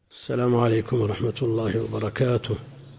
السلام عليكم ورحمة الله وبركاته.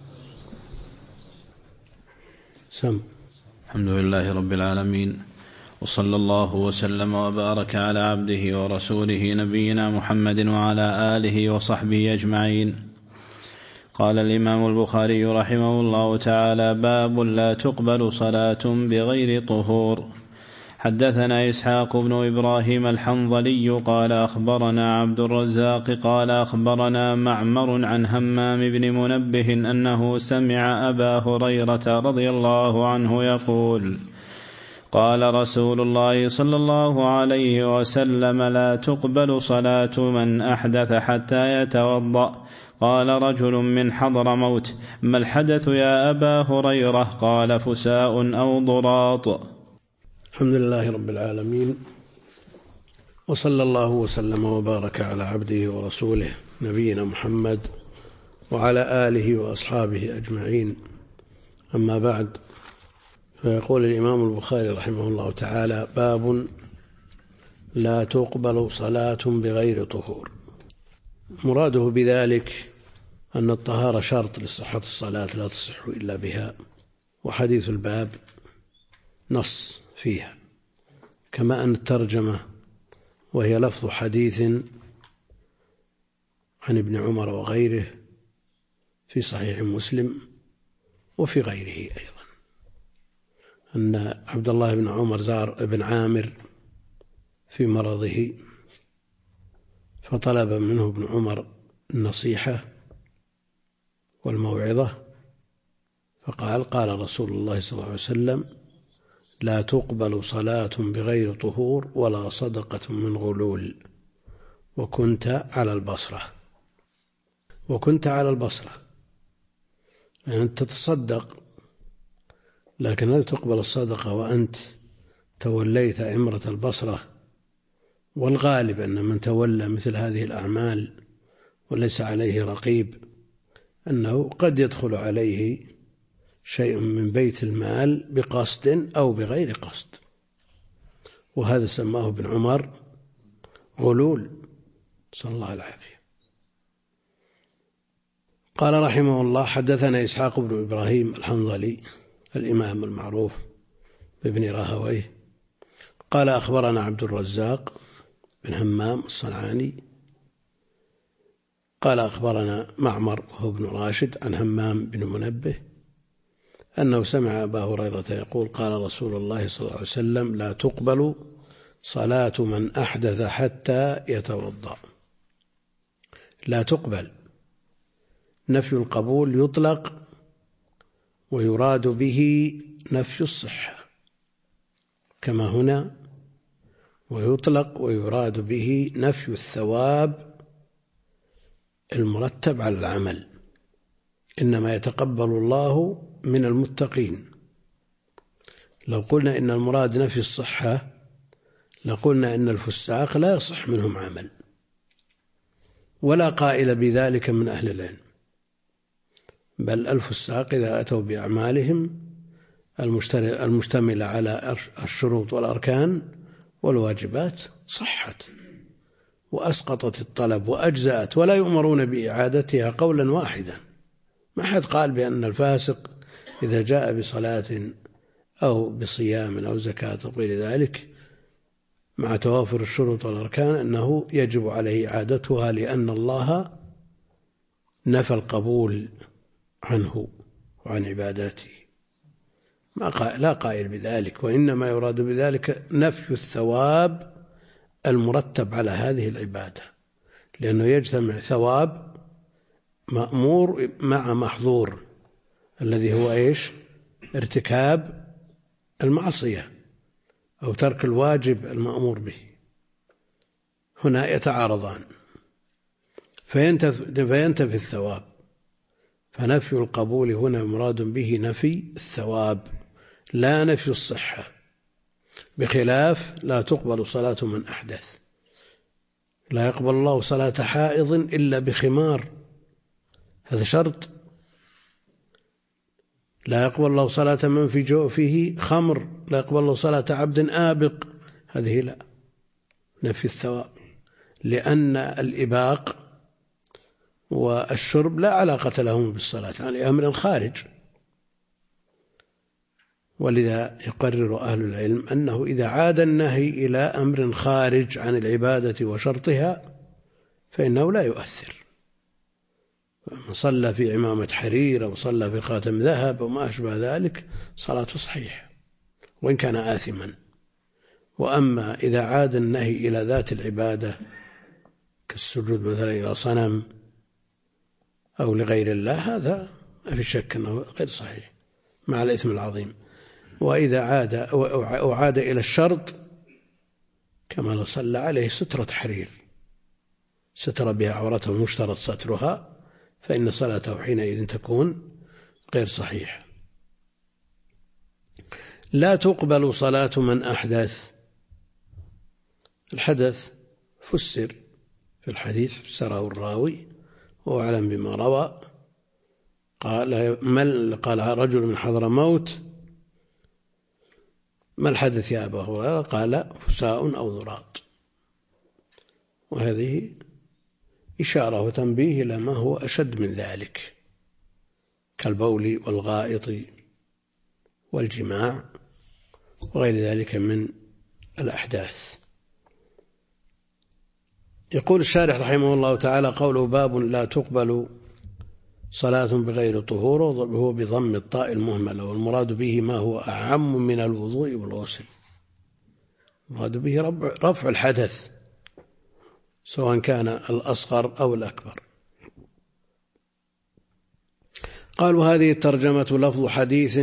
الحمد لله رب العالمين، وصلى الله وسلم وبارك على عبده ورسوله نبينا محمد وعلى آله وصحبه أجمعين. قال الإمام البخاري رحمه الله تعالى: باب لا تقبل صلاة بغير طهور. حدثنا إسحاق بن إبراهيم الحنظلي قال أخبرنا عبد الرزاق قال أخبرنا معمر عن همام بن منبه أنه سمع أبا هريرة رضي الله عنه يقول: قال رسول الله صلى الله عليه وسلم: لا تقبل صلاة من أحدث حتى يتوضأ. قال رجل من حضرموت: ما الحدث يا أبا هريرة؟ قال: فساء أو ضراط. الحمد لله رب العالمين، وصلى الله وسلم وبارك على عبده ورسوله نبينا محمد وعلى آله وأصحابه أجمعين. أما بعد، فيقول الإمام البخاري رحمه الله تعالى: باب لا تقبل صلاة بغير طهور. مراده بذلك أن الطهارة شرط لصحة الصلاة، لا تصح إلا بها، وحديث الباب نص فيها، كما أن الترجمة وهي لفظ حديث عن ابن عمر وغيره في صحيح مسلم وفي غيره أيضا، أن عبد الله بن عمر زار ابن عامر في مرضه، فطلب منه ابن عمر النصيحة والموعظة، فقال: قال رسول الله صلى الله عليه وسلم: لا تقبل صلاة بغير طهور ولا صدقة من غلول. وكنت على البصرة، يعني أنت تتصدق، لكن هل تقبل الصدقة وأنت توليت إمرة البصرة؟ والغالب أن من تولى مثل هذه الأعمال وليس عليه رقيب أنه قد يدخل عليه شيء من بيت المال بقصد أو بغير قصد، وهذا سماه ابن عمر غلول، صلى الله العافية. قال رحمه الله: حدثنا إسحاق بن إبراهيم الحنظلي الإمام المعروف بابن راهويه قال أخبرنا عبد الرزاق بن همام الصنعاني قال أخبرنا معمر وهو بن راشد عن همام بن منبه أنه سمع أبا هريرة يقول: قال رسول الله صلى الله عليه وسلم: لا تقبل صلاة من أحدث حتى يتوضأ. لا تقبل، نفي القبول يطلق ويراد به نفي الصحة، كما هنا، ويطلق ويراد به نفي الثواب المرتب على العمل. إنما يتقبل الله من المتقين. لو قلنا إن المراد نفي الصحة لقلنا إن الفساق لا يصح منهم عمل، ولا قائل بذلك من أهل العلم، بل الفساق إذا أتوا بأعمالهم المشتملة على الشروط والأركان والواجبات صحت وأسقطت الطلب وأجزأت، ولا يؤمرون بإعادتها قولا واحدا. ما حد قال بأن الفاسق إذا جاء بصلاة أو بصيام أو زكاة أو غير ذلك مع توافر الشروط والأركان أنه يجب عليه إعادتها، لأن الله نفى القبول عنه وعن عباداته. لا قائل بذلك، وإنما يراد بذلك نفي الثواب المرتب على هذه العبادة، لأنه يجتمع ثواب مأمور مع محظور، الذي هو إيش؟ ارتكاب المعصية أو ترك الواجب المأمور به. هنا يتعارضان فينتفي الثواب، فنفي القبول هنا مراد به نفي الثواب لا نفي الصحة، بخلاف لا تقبل صلاة من أحدث. لا يقبل الله صلاة حائض إلا بخمار، هذا شرط. لا يقبل الله صلاة من في جوفه خمر، لا يقبل الله صلاة عبد آبق، هذه لا، نفي الثواب، لأن الإباق والشرب لا علاقة لهم بالصلاة، يعني أمر خارج. ولذا يقرر أهل العلم أنه إذا عاد النهي إلى أمر خارج عن العبادة وشرطها فإنه لا يؤثر. من صلى في عمامة حرير أو صلى في خاتم ذهب وما أشبه ذلك صلاته صحيحة وإن كان آثما. وأما إذا عاد النهي إلى ذات العبادة كالسجود مثلا إلى صنم أو لغير الله هذا ما في شك أنه غير صحيح مع الإثم العظيم. وإذا عاد إلى الشرط كما لو صلى عليه سترة حرير ستر بها عورته المشترط سترها فإن صلاته حينئذ تكون غير صحيحة. لا تقبل صلاة من أحدث. الحدث فسر في الحديث فسره الراوي وأعلم بما روى. قال رجل من حضرموت: ما الحدث يا أبا هريرة؟ قال: فساء أو ذراط. وهذه إشارة وتنبيه إلى ما هو أشد من ذلك كالبول والغائط والجماع وغير ذلك من الأحداث. يقول الشارح رحمه الله تعالى: قوله باب لا تقبل صلاة بغير طهور، وهو بضم الطاء المهملة، والمراد به ما هو أعم من الوضوء والغسل. المراد به رفع الحدث سواء كان الأصغر أو الأكبر. قالوا: هذه الترجمة لفظ حديث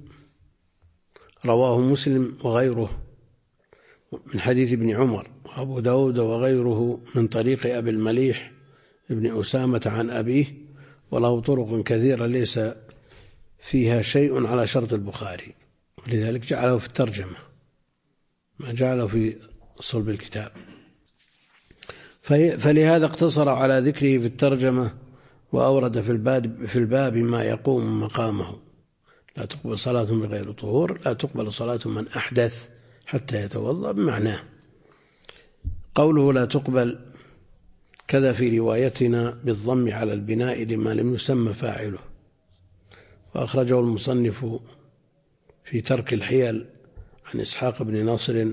رواه مسلم وغيره من حديث ابن عمر وأبو داود وغيره من طريق أبي المليح ابن أسامة عن أبيه، وله طرق كثيرة ليس فيها شيء على شرط البخاري، ولذلك جعله في الترجمة ما جعله في صلب الكتاب. فلهذا اقتصر على ذكره في الترجمة وأورد في الباب ما يقوم مقامه. لا تقبل صلاة بغير طهور، لا تقبل صلاة من أحدث حتى يتوضأ بمعناه. قوله لا تقبل كذا في روايتنا بالضم على البناء لما لم يسمى فاعله، وأخرجه المصنف في ترك الحيل عن إسحاق بن نصر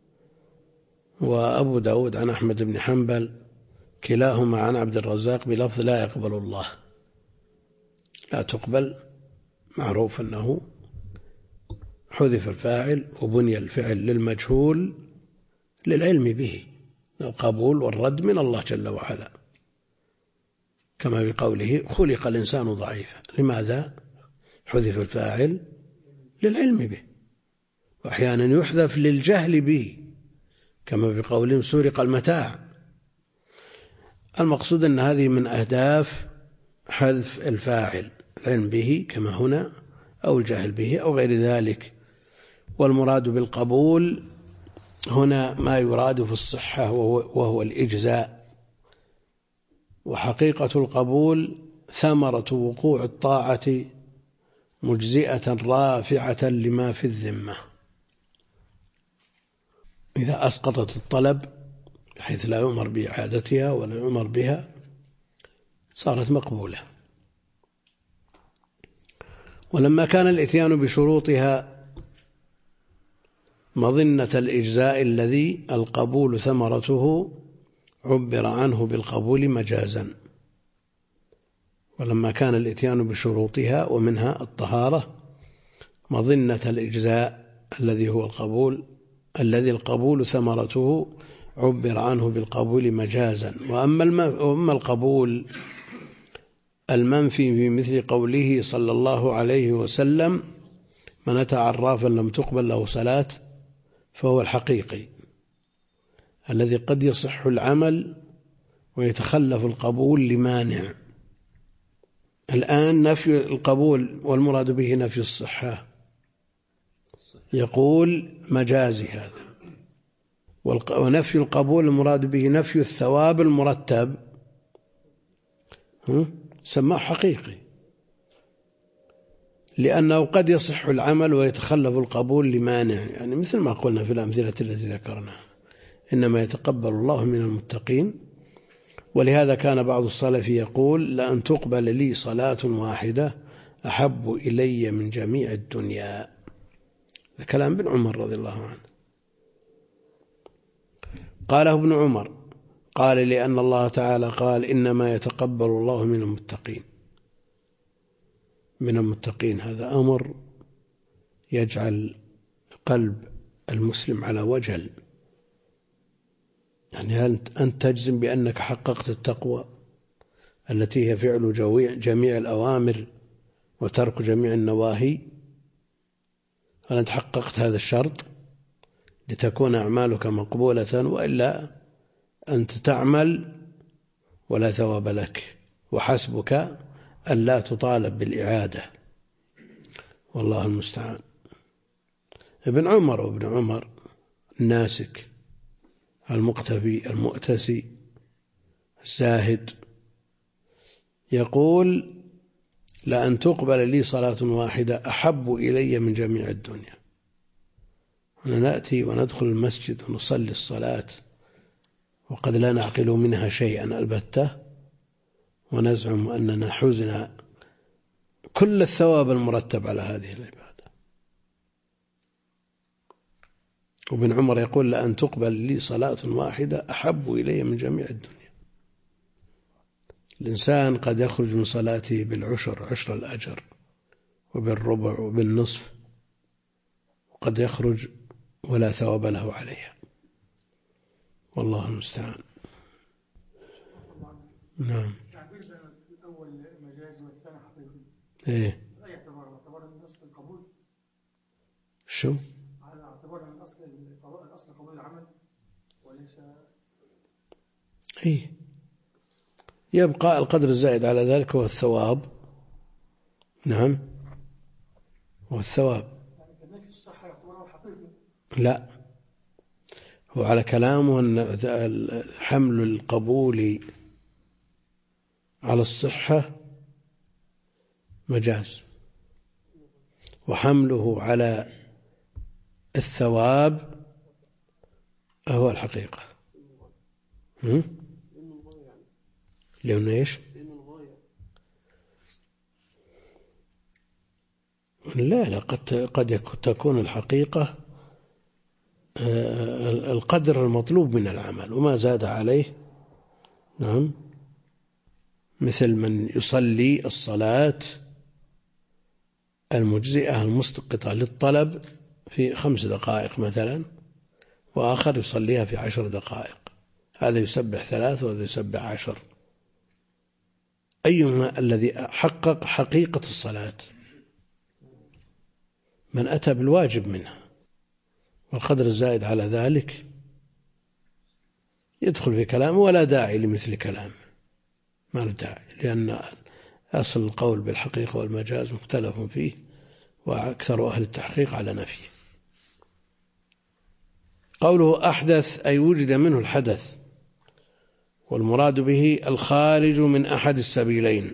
وأبو داود عن أحمد بن حنبل كلاهما عن عبد الرزاق بلفظ لا يقبل الله. لا تقبل معروف أنه حذف الفاعل وبني الفعل للمجهول للعلم به، القبول والرد من الله جل وعلا، كما بقوله خلق الإنسان ضعيفا. لماذا حذف الفاعل؟ للعلم به، وأحيانا يحذف للجهل به، كما بقولهم سرق المتاع. المقصود أن هذه من أهداف حذف الفاعل، العلم به كما هنا أو الجهل به أو غير ذلك. والمراد بالقبول هنا ما يراد في الصحة وهو الإجزاء. وحقيقة القبول ثمرة وقوع الطاعة مجزئة رافعة لما في الذمة. إذا أسقطت الطلب بحيث لا يؤمر بإعادتها ولا يؤمر بها صارت مقبولة. ولما كان الإتيان بشروطها مظنة الإجزاء الذي القبول ثمرته عبر عنه بالقبول مجازا. ولما كان الإتيان بشروطها ومنها الطهارة مظنة الإجزاء الذي هو القبول الذي القبول ثمرته عبر عنه بالقبول مجازا. وأما القبول المنفي في مثل قوله صلى الله عليه وسلم: من أتى عرافا لم تقبل له صلاة، فهو الحقيقي الذي قد يصح العمل ويتخلف القبول لمانع. الآن نفي القبول والمراد به نفي الصحة، يقول مجازي هذا. ونفي القبول المراد به نفي الثواب المرتب سماه حقيقي، لأنه قد يصح العمل ويتخلف القبول لمانع، يعني مثل ما قلنا في الأمثلة التي ذكرناها: إنما يتقبل الله من المتقين. ولهذا كان بعض السلف يقول: لأن تقبل لي صلاة واحدة أحب إلي من جميع الدنيا. كلام ابن عمر رضي الله عنه. قاله ابن عمر قال: لأن الله تعالى قال: إنما يتقبل الله من المتقين. من المتقين هذا أمر يجعل قلب المسلم على وجل. يعني هل أنت تجزم بأنك حققت التقوى التي هي فعل جميع الأوامر وترك جميع النواهي؟ هل أنت حققت هذا الشرط لتكون أعمالك مقبولة، وإلا أنت تعمل ولا ثواب لك، وحسبك أن لا تطالب بالإعادة، والله المستعان. ابن عمر الناسك المقتفي المؤتسي الزاهد يقول: لأن تقبل لي صلاة واحدة أحب إلي من جميع الدنيا. نأتي وندخل المسجد ونصلي الصلاة وقد لا نعقل منها شيئا البتة، ونزعم أننا حزنا كل الثواب المرتب على هذه العبادة. وابن عمر يقول: لأن تقبل لي صلاة واحدة أحب إلي من جميع الدنيا. الإنسان قد يخرج من صلاته بالعشر، عشر الأجر، وبالربع وبالنصف، وقد يخرج ولا ثواب له عليها، والله المستعان. نعم. التعبير الأول مجازي والثاني حقيقي. إيه. لا يعتبر من أصل القبول. شو؟ على اعتبار من أصل قبول العمل وليس. إيه. يبقى القدر الزائد على ذلك هو الثواب. نعم، هو الثواب. يعني كذلك في الصحة يعتبر حقيقي. لا، هو على كلامه أن حمل القبول على الصحة مجاز، وحمله على الثواب هو الحقيقة. لأنه إيش؟ لا، قد تكون الحقيقة القدر المطلوب من العمل وما زاد عليه. نعم، مثل من يصلي الصلاة المجزئة المسقطة للطلب في 5 دقائق مثلا، وآخر يصليها في 10 دقائق، هذا يسبح 3 وهذا يسبح 10. أيهما الذي حقق حقيقة الصلاة؟ من أتى بالواجب منها، والقدر الزائد على ذلك يدخل في كلامه ولا داعي لمثل كلامه، ما له داعي، لأن أصل القول بالحقيقة والمجاز مختلف فيه، وأكثر أهل التحقيق على نفيه. قوله أحدث أي وجد منه الحدث، والمراد به الخارج من أحد السبيلين،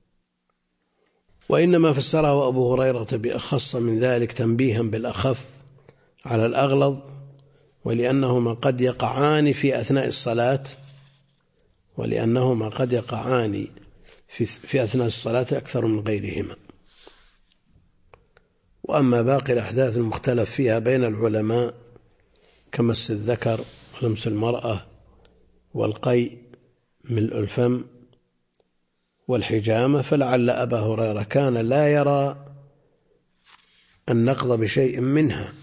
وإنما فسره أبو هريرة بأخص من ذلك تنبيها بالأخف على الأغلظ، ولأنهما قد يقعان في أثناء الصلاة، في أثناء الصلاة أكثر من غيرهما. وأما باقي الأحداث المختلف فيها بين العلماء كمس الذكر ولمس المرأة والقيء ملء الفم والحجامة، فلعل أبا هريرة كان لا يرى النقض بشيء منها.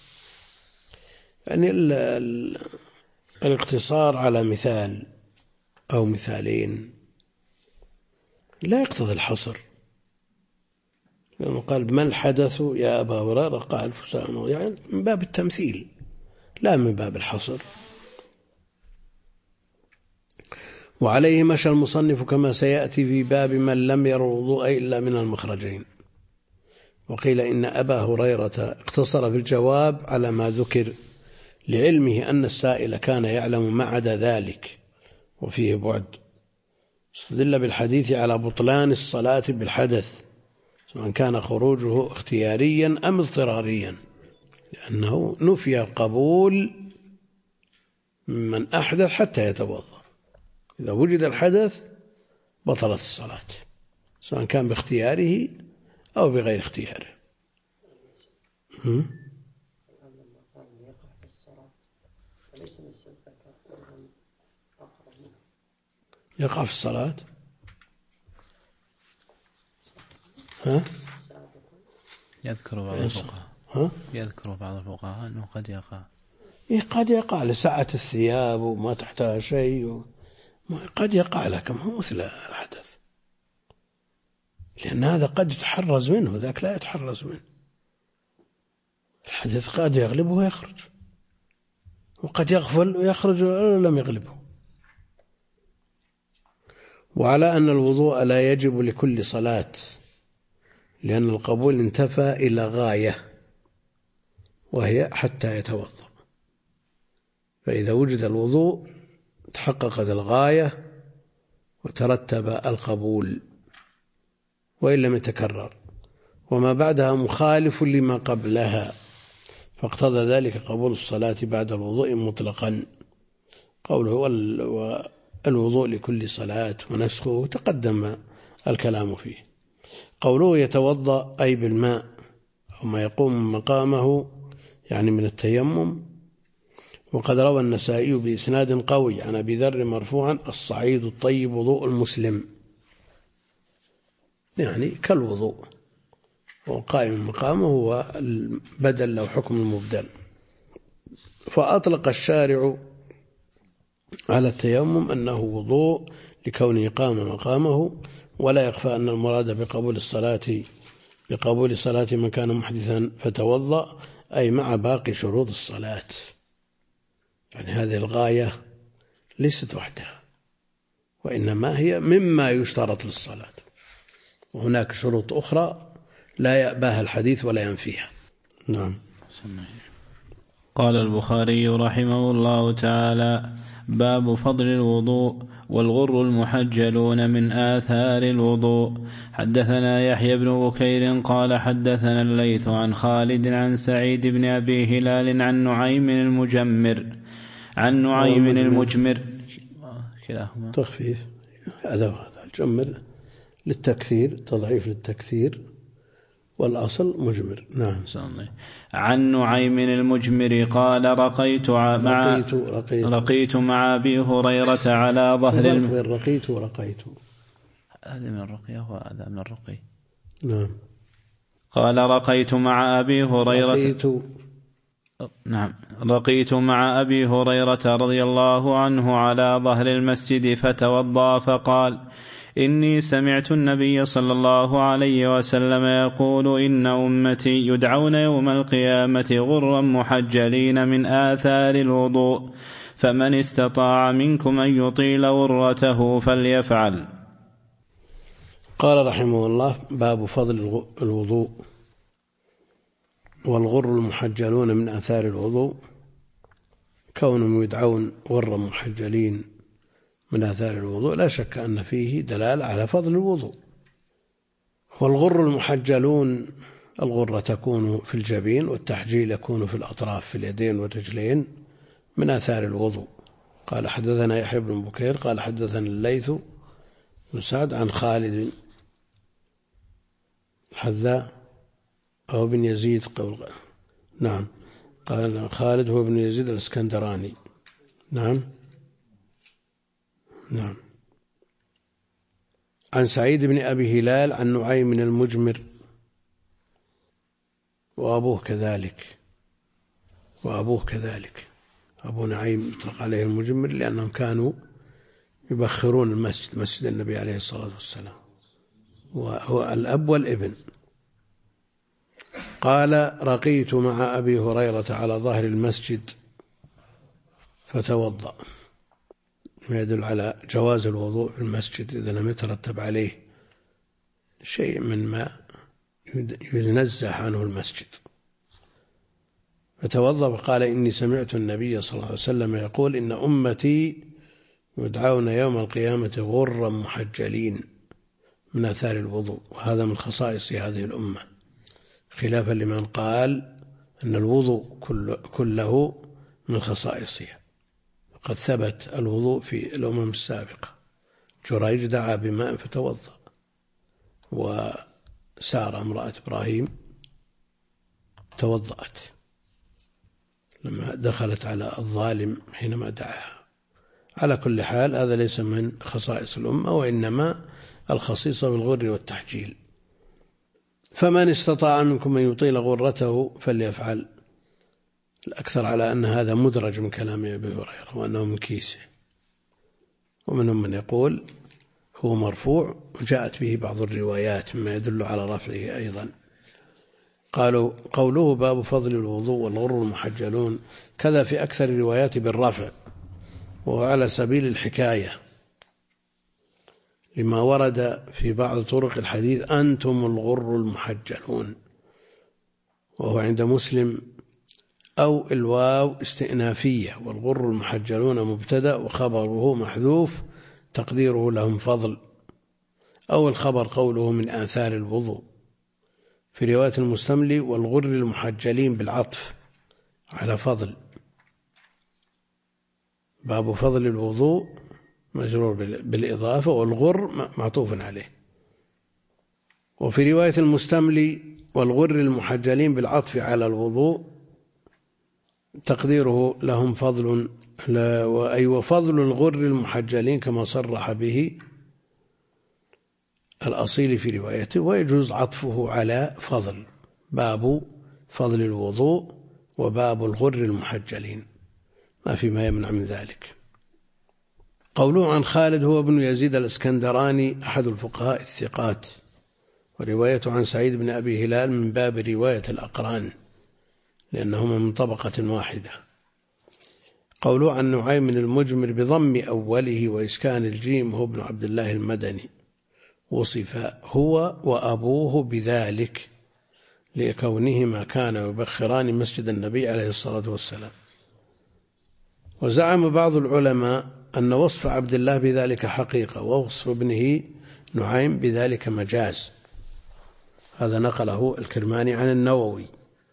يعني الاقتصار على مثال أو مثالين لا يقتضي الحصر، لأنه قال: ما الحدث يا أبا هريرة؟ قال: فسان، يعني من باب التمثيل لا من باب الحصر. وعليه مشى المصنف كما سيأتي في باب من لم ير الوضوء إلا من المخرجين. وقيل إن أبا هريرة اقتصر في الجواب على ما ذكر لعلمه أن السائل كان يعلم ما عدا ذلك، وفيه بعد. استدل بالحديث على بطلان الصلاة بالحدث، سواء كان خروجه اختياريا أم اضطراريا، لأنه نفي القبول من أحدث حتى يتوضأ. إذا وجد الحدث بطلت الصلاة، سواء كان باختياره أو بغير اختياره. يقع في الصلاة. يذكر بعض الفقهاء أنه قد يقع. قد يقع لسعة الثياب وما تحتها شيء، قد يقع، لكن هو مثل الحدث، لأن هذا قد يتحرز منه، ذاك لا يتحرز منه. الحدث قد يغلبه ويخرج، وقد يغفل ويخرج لم يغلبه. وعلى أن الوضوء لا يجب لكل صلاة، لأن القبول انتفى إلى غاية وهي حتى يتوضأ، فإذا وجد الوضوء تحققت الغاية وترتب القبول، وإن لم يتكرر، وما بعدها مخالف لما قبلها، فاقتضى ذلك قبول الصلاة بعد الوضوء مطلقا. قوله الوضوء لكل صلاة ونسخه تقدم الكلام فيه. قوله يتوضأ أي بالماء أو ما يقوم مقامه، يعني من التيمم. وقد روى النسائي بإسناد قوي عن أبي ذر مرفوعا: الصعيد الطيب وضوء المسلم، يعني كالوضوء، وقائم مقامه هو البدل له حكم المبدل. فأطلق الشارع على التيمم أنه وضوء لكونه قام مقامه، ولا يخفى أن المراد بقبول صلاة من كان محدثا فتوضأ أي مع باقي شروط الصلاة. يعني هذه الغاية ليست وحدها، وإنما هي مما يشترط للصلاة، وهناك شروط أخرى لا يأباها الحديث ولا ينفيها. نعم. قال البخاري رحمه الله تعالى: باب فضل الوضوء والغر المحجلون من آثار الوضوء. حدثنا يحيى بن بكير قال حدثنا الليث عن خالد عن سعيد بن أبي هلال عن نعيم المجمر كلاهما تخفيف، هذا الجمر للتكثير، تضعيف للتكثير، والأصل مجمر. نعم. عن نعيم المجمر قال رقيت مع أبي هريرة على ظهر رقيت هذا من الرقية وهذا من الرقي. نعم. قال رقيت مع أبي هريرة رضي الله عنه على ظهر المسجد فتوضأ فقال: إني سمعت النبي صلى الله عليه وسلم يقول: إن أمتي يدعون يوم القيامة غرا محجلين من آثار الوضوء، فمن استطاع منكم أن يطيل غرته فليفعل. قال رحمه الله: باب فضل الوضوء والغر المحجلون من آثار الوضوء، كونهم يدعون غرا محجلين من آثار الوضوء لا شك أن فيه دلالة على فضل الوضوء. والغر المحجلون، الغرة تكون في الجبين، والتحجيل يكون في الأطراف في اليدين والرجلين، من آثار الوضوء. قال حدثنا يحيى بن بكير قال حدثنا الليث بن سعد عن خالد الحذاء أو بن يزيد نعم، قال خالد هو بن يزيد الاسكندراني. نعم. عن سعيد بن أبي هلال عن نعيم المجمر، وأبوه كذلك. أبو نعيم يطلق عليه المجمر لأنهم كانوا يبخرون مسجد النبي عليه الصلاة والسلام، وهو الأب والابن. قال: رقيت مع أبي هريرة على ظهر المسجد فتوضأ، يدل على جواز الوضوء في المسجد إذا لم يترتب عليه شيء من ما ينزه عنه المسجد. فتوضأ وقال: إني سمعت النبي صلى الله عليه وسلم يقول: إن أمتي يدعون يوم القيامة غرا محجلين من آثار الوضوء. وهذا من خصائص هذه الأمة، خلافا لمن قال أن الوضوء كله من خصائصها. وقد ثبت الوضوء في الأمم السابقة. جريج دعا بماء فتوضأ، وسارة امرأة إبراهيم توضأت لما دخلت على الظالم حينما دعاها. على كل حال هذا ليس من خصائص الأمة، وإنما الخصيصة بالغر والتحجيل. فمن استطاع منكم أن يطيل غرته فليفعل. الأكثر على أن هذا مدرج من كلام أبي هريرة وأنه من كيسه، ومنهم من يقول هو مرفوع وجاءت به بعض الروايات مما يدل على رفعه أيضا. قالوا قوله باب فضل الوضوء والغر المحجلون كذا في أكثر الروايات بالرفع، وهو على سبيل الحكاية لما ورد في بعض طرق الحديث أنتم الغر المحجلون، وهو عند مسلم أو الواو استئنافية، والغر المحجلون مبتدأ وخبره محذوف تقديره لهم فضل، أو الخبر قوله من آثار الوضوء. في رواية المستملي والغر المحجلين بالعطف على فضل. باب فضل الوضوء مجرور بالإضافة، والغر معطوف عليه. وفي رواية المستملي والغر المحجلين بالعطف على الوضوء تقديره لهم فضل، أي وفضل الغر المحجلين كما صرح به الأصيل في روايته، ويجوز عطفه على فضل. باب فضل الوضوء وباب الغر المحجلين ما فيما يمنع من ذلك. قوله عن خالد هو ابن يزيد الاسكندراني أحد الفقهاء الثقات، وروايته عن سعيد بن أبي هلال من باب رواية الأقران لأنهما من طبقة واحدة. قوله عن نعيم المجمر بضم أوله وإسكان الجيم هو ابن عبد الله المدني، وصف هو وأبوه بذلك لكونهما كانا يبخران مسجد النبي عليه الصلاة والسلام. وزعم بعض العلماء أن وصف عبد الله بذلك حقيقة، ووصف ابنه نعيم بذلك مجاز. هذا نقله الكرماني عن النووي.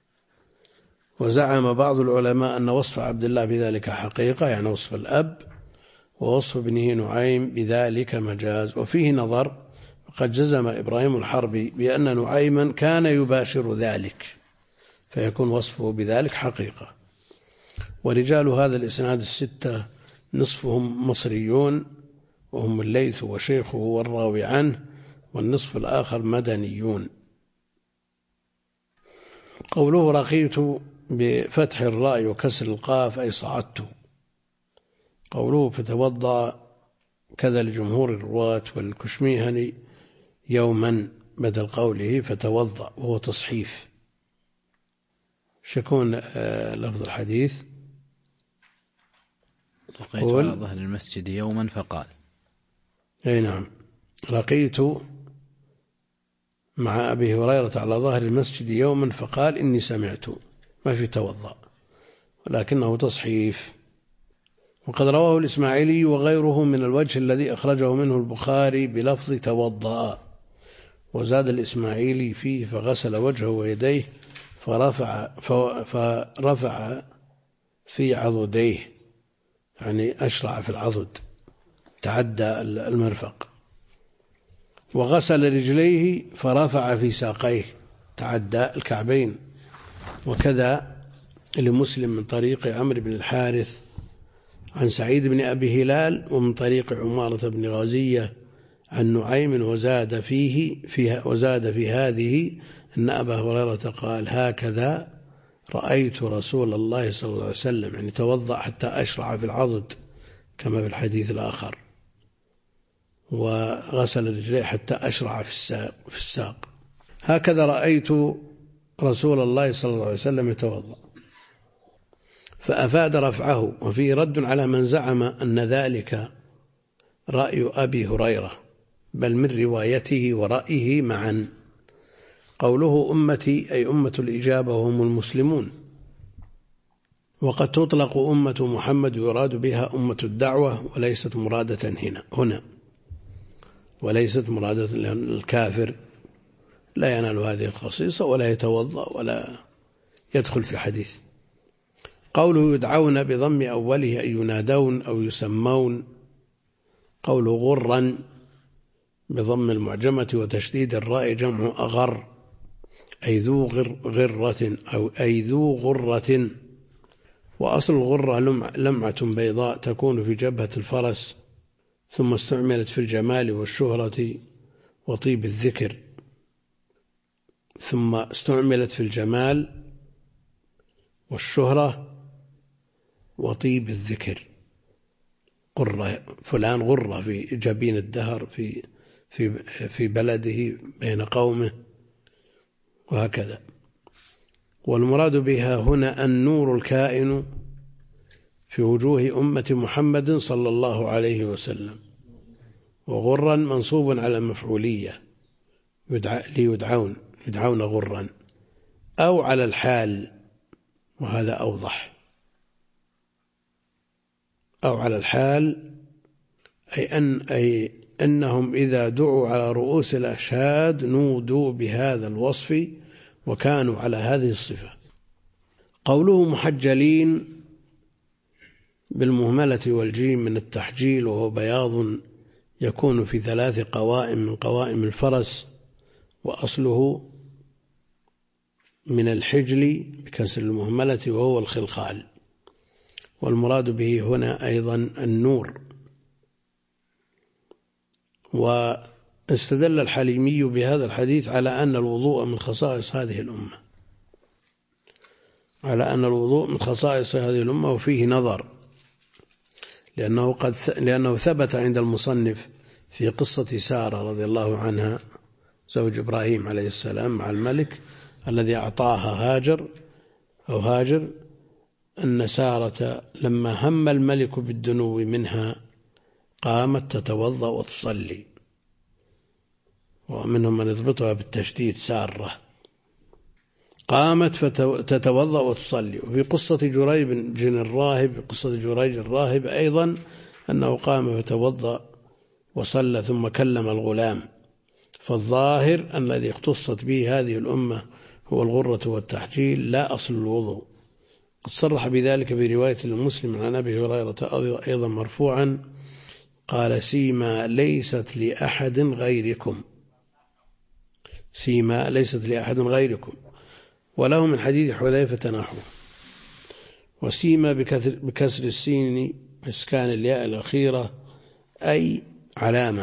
وزعم بعض العلماء أن وصف عبد الله بذلك حقيقة، يعني وصف الأب، ووصف ابنه نعيم بذلك مجاز. وفيه نظر، وقد جزم إبراهيم الحربي بأن نعيما كان يباشر ذلك، فيكون وصفه بذلك حقيقة. ورجال هذا الإسناد الستة نصفهم مصريون، وهم الليث وشيخه والراوي عنه، والنصف الآخر مدنيون. قوله رقيت بفتح الراء وكسر القاف أي صعدت. قوله فتوضأ كذا لجمهور الرواة والكشميهني يوما بدل قوله فتوضأ، وهو تصحيف. شكون لفظ الحديث؟ لقيت على ظهر المسجد يوما فقال. أي نعم، لقيت مع أبي هريرة على ظهر المسجد يوما فقال إني سمعت، ما في توضأ، ولكنه تصحيف. وقد رواه الإسماعيلي وغيره من الوجه الذي أخرجه منه البخاري بلفظ توضأ، وزاد الإسماعيلي فيه فغسل وجهه ويديه فرفع في عضديه، يعني أشرع في العضد، تعدى المرفق. وغسل رجليه فرفع في ساقيه، تعدى الكعبين. وكذا لمسلم من طريق عمرو بن الحارث عن سعيد بن أبي هلال، ومن طريق عمارة بن غازية عن نعيم، وزاد في هذه أن أبا هريرة قال هكذا رأيت رسول الله صلى الله عليه وسلم، يعني توضأ حتى أشرع في العضد كما في الحديث الآخر، وغسل رجليه حتى أشرع في الساق. هكذا رأيت رسول الله صلى الله عليه وسلم يتوضأ، فأفاد رفعه. وفيه رد على من زعم أن ذلك رأي أبي هريرة، بل من روايته ورأيه معا. قوله أمتي أي أمة الإجابة وهم المسلمون. وقد تطلق أمة محمد يراد بها أمة الدعوة، وليست مرادة هنا، وليست مرادة، لأن الكافر لا ينال هذه الخصيصة ولا يتوضأ ولا يدخل في حديث. قوله يدعون بضم أوله أي ينادون أو يسمون. قوله غرا بضم المعجمة وتشديد الراء جمع أغر أي ذو غرة أو أي ذو غرة. وأصل الغرة لمعة بيضاء تكون في جبهة الفرس، ثم استعملت في الجمال والشهرة وطيب الذكر، ثم استعملت في الجمال والشهرة وطيب الذكر. غرة فلان غرة في جبين الدهر في بلده بين قومه وهكذا. والمراد بها هنا النور الكائن في وجوه أمة محمد صلى الله عليه وسلم. وغرا منصوب على المفعولية يدعون غرا، أو على الحال، وهذا أوضح. أو على الحال أي أنهم إذا دعوا على رؤوس الأشهاد نودوا بهذا الوصف وكانوا على هذه الصفة. قوله محجلين بالمهملة والجيم من التحجيل، وهو بياض يكون في 3 قوائم من قوائم الفرس، وأصله من الحجل بكسر المهملة وهو الخلخال. والمراد به هنا أيضا النور. واستدل الحليمي بهذا الحديث على أن الوضوء من خصائص هذه الأمة، وفيه نظر، لأنه ثبت عند المصنف في قصة سارة رضي الله عنها زوج إبراهيم عليه السلام مع الملك الذي أعطاها هاجر أن سارة لما هم الملك بالدنو منها قامت تتوضأ وتصلي، ومنهم من يضبطها بالتشديد سارة، قامت فتتوضأ وتصلي. وفي قصة جريج الراهب أيضا أنه قام فتوضأ وصلى ثم كلم الغلام. فالظاهر أن الذي اختصت به هذه الأمة هو الغرة والتحجيل لا أصل الوضوء. قد صرح بذلك في رواية المسلم عن أبي هريرة أيضا مرفوعا قال: سيما ليست لأحد غيركم. وله من حديث حذيفة نحوه. وسيما بكسر السين إسكان الياء الأخيرة أي علامة.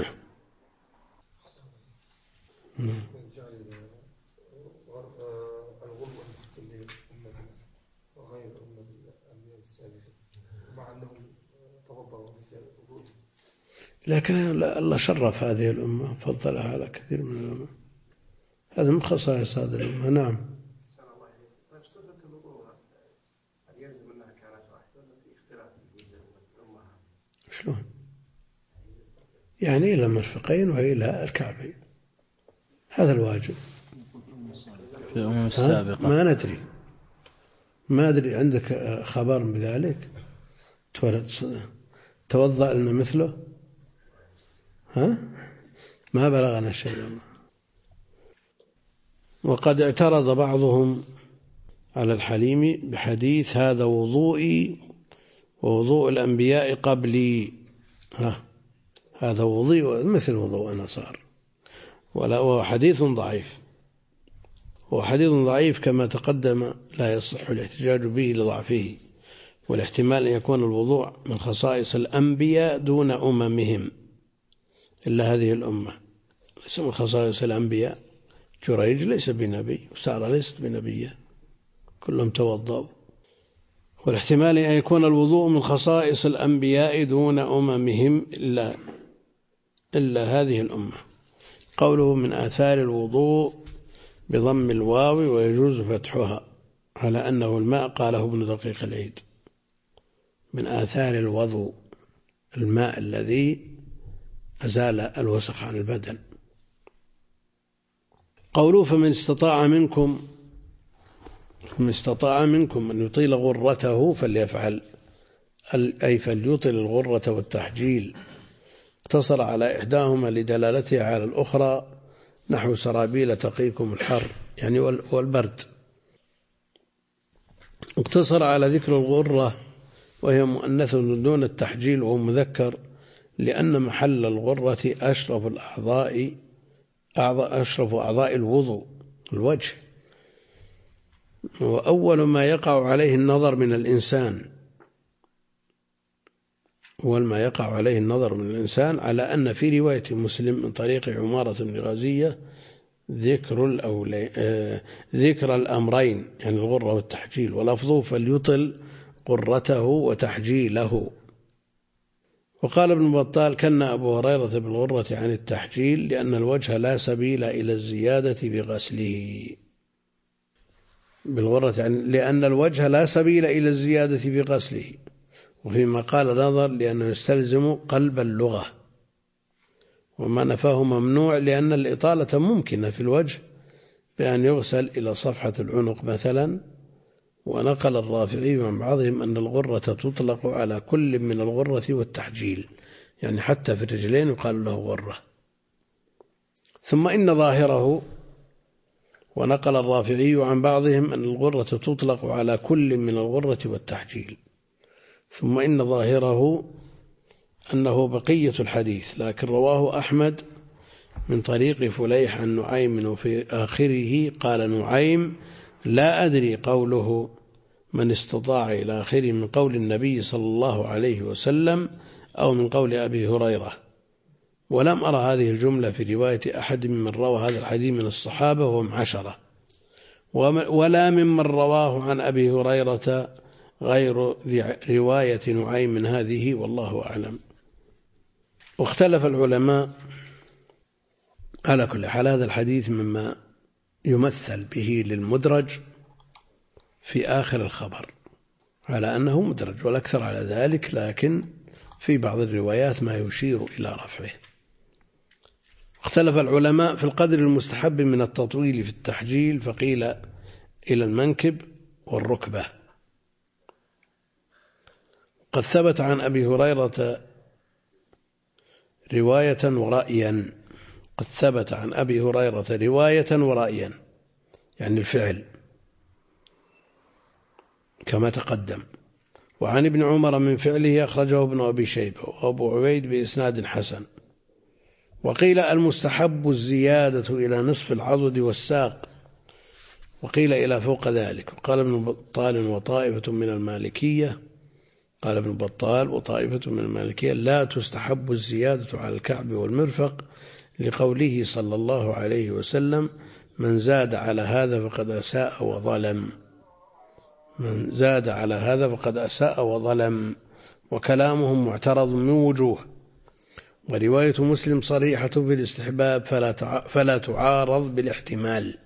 لكن الله شرف هذه الأمة فضلها على كثير من الأمم. هذا من خصائص هذه الأمة. نعم. شلون؟ يعني إلى المرفقين وإلى الكعبين، هذا الواجب. في الأمم السابقة ما أدري عندك خبر بذلك؟ توضأ لنا مثله؟ ما بلغنا شيء. وقد اعترض بعضهم على الحليم بحديث: هذا وضوئي ووضوء الأنبياء قبلي. هذا وضوء مثل وضوء النصارى، وهو حديث ضعيف كما تقدم، لا يصح الاحتجاج به لضعفه، والاحتمال أن يكون الوضوء من خصائص الأنبياء دون أممهم إلا هذه الأمة. ليس من خصائص الأنبياء. جريج ليس بنبي، وسارة ليست بنبية، كلهم توضأوا. والاحتمال أن يكون الوضوء من خصائص الأنبياء دون أممهم إلا هذه الأمة. قوله من آثار الوضوء بضم الواو ويجوز فتحها على أنه الماء، قاله ابن دقيق العيد. من آثار الوضوء الماء الذي أزال الوسخ عن البدن. قوله فمن استطاع منكم أن يطيل غرته فليفعل، أي فليطل الغرة والتحجيل. اقتصر على إحداهما لدلالتها على الأخرى، نحو سرابيل تقيكم الحر يعني والبرد. اقتصر على ذكر الغرة وهي مؤنثة دون التحجيل وهو مذكر، لأن محل الغرة أشرف أعضاء الوضوء الوجه، وأول ما يقع عليه النظر من الإنسان، على أن في رواية مسلم من طريق عمارة بن غازية ذكر الأمرين، يعني الغرة والتحجيل، ولفظه فليطل قرته وتحجيله. وقال ابن بطال كان أبو هريرة بالغرة عن التحجيل لأن الوجه لا سبيل إلى الزيادة بغسله، لأن الوجه لا سبيل إلى الزيادة بغسله. وفيما قال نظر لأنه يستلزم قلب اللغة، وما نفاه ممنوع لأن الإطالة ممكنة في الوجه بأن يغسل إلى صفحة العنق مثلا. ونقل الرافعي عن بعضهم أن الغرة تطلق على كل من الغرة والتحجيل، يعني حتى في الرجلين يقال له غرة. ثم إن ظاهره، ونقل الرافعي عن بعضهم أن الغرة تطلق على كل من الغرة والتحجيل، ثم إن ظاهره أنه بقية الحديث، لكن رواه أحمد من طريق فليح عن نعيم، وفي آخره قال نعيم لا أدري قوله من استطاع إلى آخره من قول النبي صلى الله عليه وسلم أو من قول أبي هريرة، ولم أرى هذه الجملة في رواية أحد ممن روى هذا الحديث من الصحابة وهم 10، ولا ممن رواه عن أبي هريرة غير رواية نعيم من هذه، والله أعلم. واختلف العلماء على كل حال. هذا الحديث مما يمثل به للمدرج في آخر الخبر على أنه مدرج، والأكثر على ذلك، لكن في بعض الروايات ما يشير إلى رفعه. اختلف العلماء في القدر المستحب من التطويل في التحجيل، فقيل إلى المنكب والركبة. قد ثبت عن أبي هريرة رواية ورأيا، يعني الفعل كما تقدم. وعن ابن عمر من فعله أخرجه ابن أبي شيبة وأبو عبيد بإسناد حسن. وقيل المستحب الزيادة إلى نصف العضد والساق، وقيل إلى فوق ذلك. وقال ابن بطال وطائفة من المالكية لا تستحب الزيادة على الكعب والمرفق، لقوله صلى الله عليه وسلم من زاد على هذا فقد أساء وظلم. وكلامهم معترض من وجوه، ورواية مسلم صريحة في الاستحباب فلا تعارض بالاحتمال.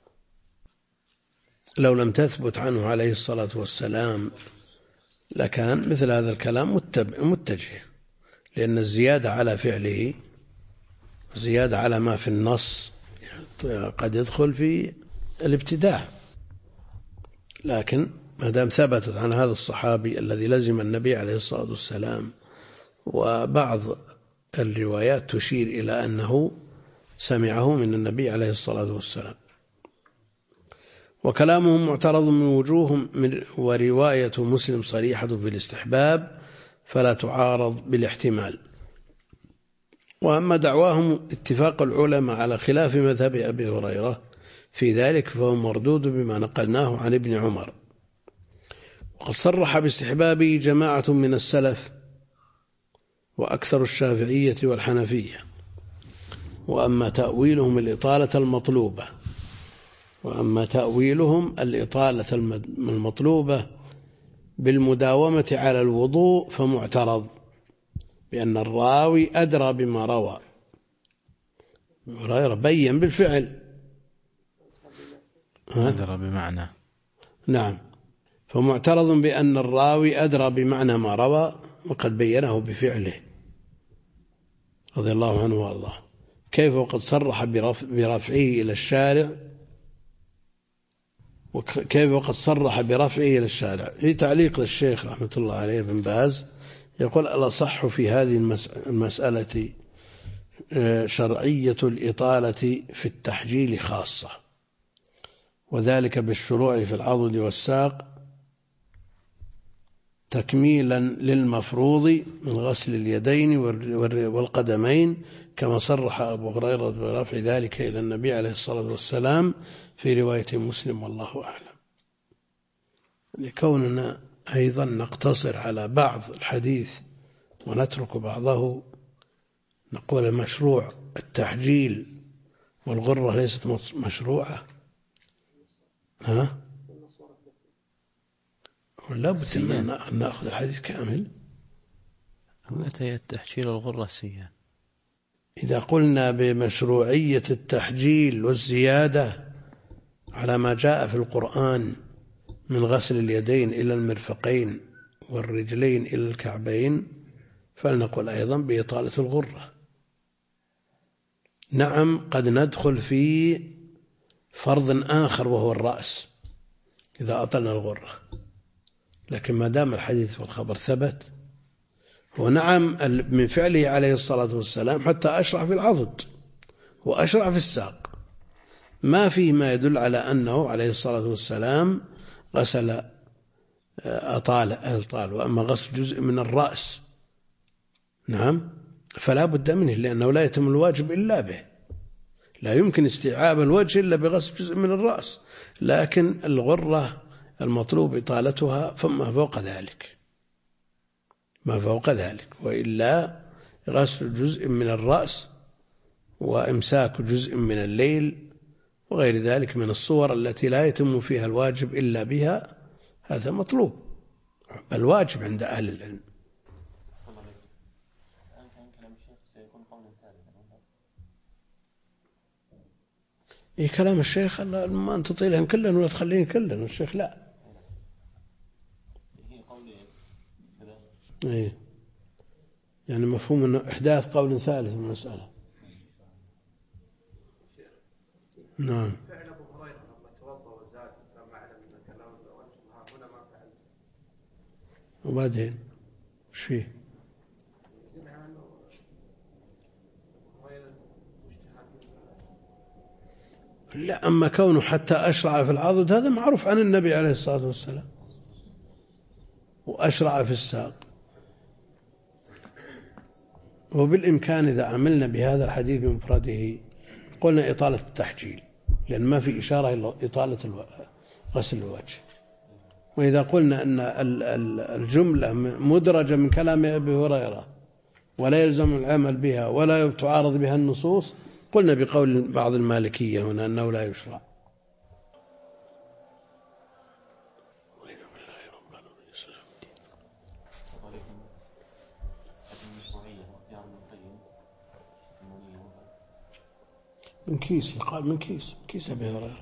لو لم تثبت عنه عليه الصلاة والسلام لكان مثل هذا الكلام متجه، لأن الزيادة على فعله زيادة على ما في النص قد يدخل في الابتداع، لكن ما دام ثبتت عن هذا الصحابي الذي لزم النبي عليه الصلاة والسلام، وبعض الروايات تشير إلى أنه سمعه من النبي عليه الصلاة والسلام. وكلامهم معترض من وجوه، ورواية مسلم صريحة في الاستحباب فلا تعارض بالاحتمال. وأما دعواهم اتفاق العلماء على خلاف مذهب أبي هريرة في ذلك فهو مردود بما نقلناه عن ابن عمر. وقد صرح باستحبابه جماعة من السلف وأكثر الشافعية والحنفية. وأما تأويلهم الإطالة المطلوبة بالمداومة على الوضوء فمعترض، بأن الراوي أدرى بما روى. هريرة بين بالفعل أدرى بمعنى، نعم، فمعترض بأن الراوي أدرى بمعنى ما روى وقد بينه بفعله رضي الله عنه وارضاه. كيف وقد صرح برفعه إلى الشارع، في تعليق للشيخ رحمة الله عليه بن باز يقول الأصح في هذه المسألة شرعية الإطالة في التحجيل خاصة، وذلك بالشروع في العضد والساق تكميلا للمفروض من غسل اليدين والقدمين، كما صرح أبو هريرة برفع ذلك إلى النبي عليه الصلاة والسلام في رواية مسلم، والله أعلم. لكوننا أيضا نقتصر على بعض الحديث ونترك بعضه، نقول المشروع التحجيل والغرة ليست مشروعة، ولا بد أن نأخذ الحديث كامل. متى التحجيل والغرة سيان؟ إذا قلنا بمشروعية التحجيل والزيادة على ما جاء في القرآن من غسل اليدين إلى المرفقين والرجلين إلى الكعبين، فلنقول أيضا بإطالة الغرة. نعم، قد ندخل في فرض آخر وهو الرأس إذا أطلنا الغرة، لكن ما دام الحديث والخبر ثبت، ونعم من فعله عليه الصلاة والسلام حتى أشرع في العضد وأشرع في الساق، ما فيه ما يدل على أنه عليه الصلاة والسلام غسل أطال، وأما غسل جزء من الرأس نعم فلا بد منه، لأنه لا يتم الواجب إلا به، لا يمكن استيعاب الوجه إلا بغسل جزء من الرأس، لكن الغرة المطلوب إطالتها فما فوق ذلك، ما فوق ذلك، وإلا غسل جزء من الرأس وإمساك جزء من الليل وغير ذلك من الصور التي لا يتم فيها الواجب إلا بها، هذا مطلوب، الواجب عند أهل العلم. إيه كلام الشيخ ما أنت تطيلهم كلهم ولا تخليهم كلهم، الشيخ لا. إيه يعني مفهوم أنه إحداث قول ثالث من المسألة. نعم. فعل أبو هريرة لما توضأ وزاد فما علم من كلام وأنتم هنا ما فعلتم. وبعدين وش فيه؟ لا، أما كونه حتى أشرع في العضد هذا معروف عن النبي عليه الصلاة والسلام، وأشرع في الساق، وبالإمكان إذا عملنا بهذا الحديث بمفرده قلنا إطالة التحجيل، لأن ما في إشارة إلى إطالة غسل الوجه. وإذا قلنا أن الجملة مدرجة من كلام أبي هريرة ولا يلزم العمل بها ولا تعارض بها النصوص، قلنا بقول بعض المالكية هنا أنه لا يشرع. من كيس، قال من كيس أبي هريرة.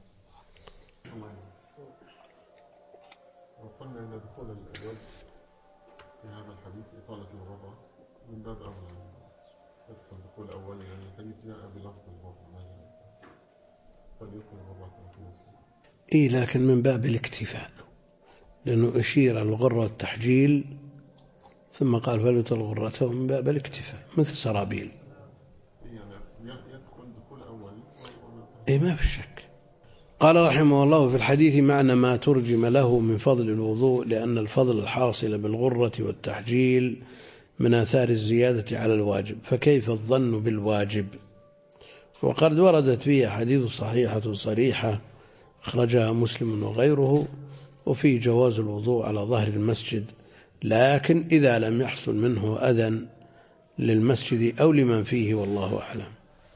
وقلنا أن دخول الوجه في هذا الحديث إطالة الغرة من باب أولى، دخول أول يعني الحديث جاء بلفظ الغرة فليدخل الغرة في مسلم. إيه لكن من باب الاكتفاء، لأنه أشير الغرة والتحجيل ثم قال فليدخل غرته من باب الاكتفاء، مثل سرابيل. إيه ما في شك. قال رحمه الله في الحديث معنى ما ترجم له من فضل الوضوء، لأن الفضل الحاصل بالغرة والتحجيل من آثار الزيادة على الواجب، فكيف الظن بالواجب؟ وقد وردت فيه حديث صحيحة صريحة أخرجها مسلم وغيره، وفي جواز الوضوء على ظهر المسجد، لكن إذا لم يحصل منه أذى للمسجد أو لمن فيه، والله أعلم.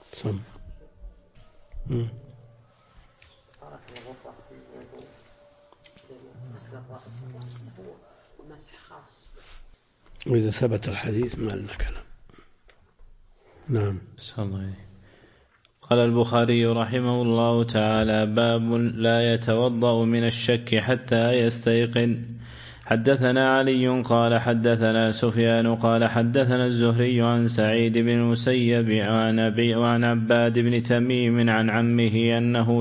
وإذا ثبت الحديث ما لنا كلام. نعم. قال البخاري رحمه الله تعالى: باب لا يتوضأ من الشك حتى يستيقن. حدثنا علي قال حدثنا سفيان قال حدثنا الزهري عن سعيد بن المسيب وعن عباد بن تميم عن عمه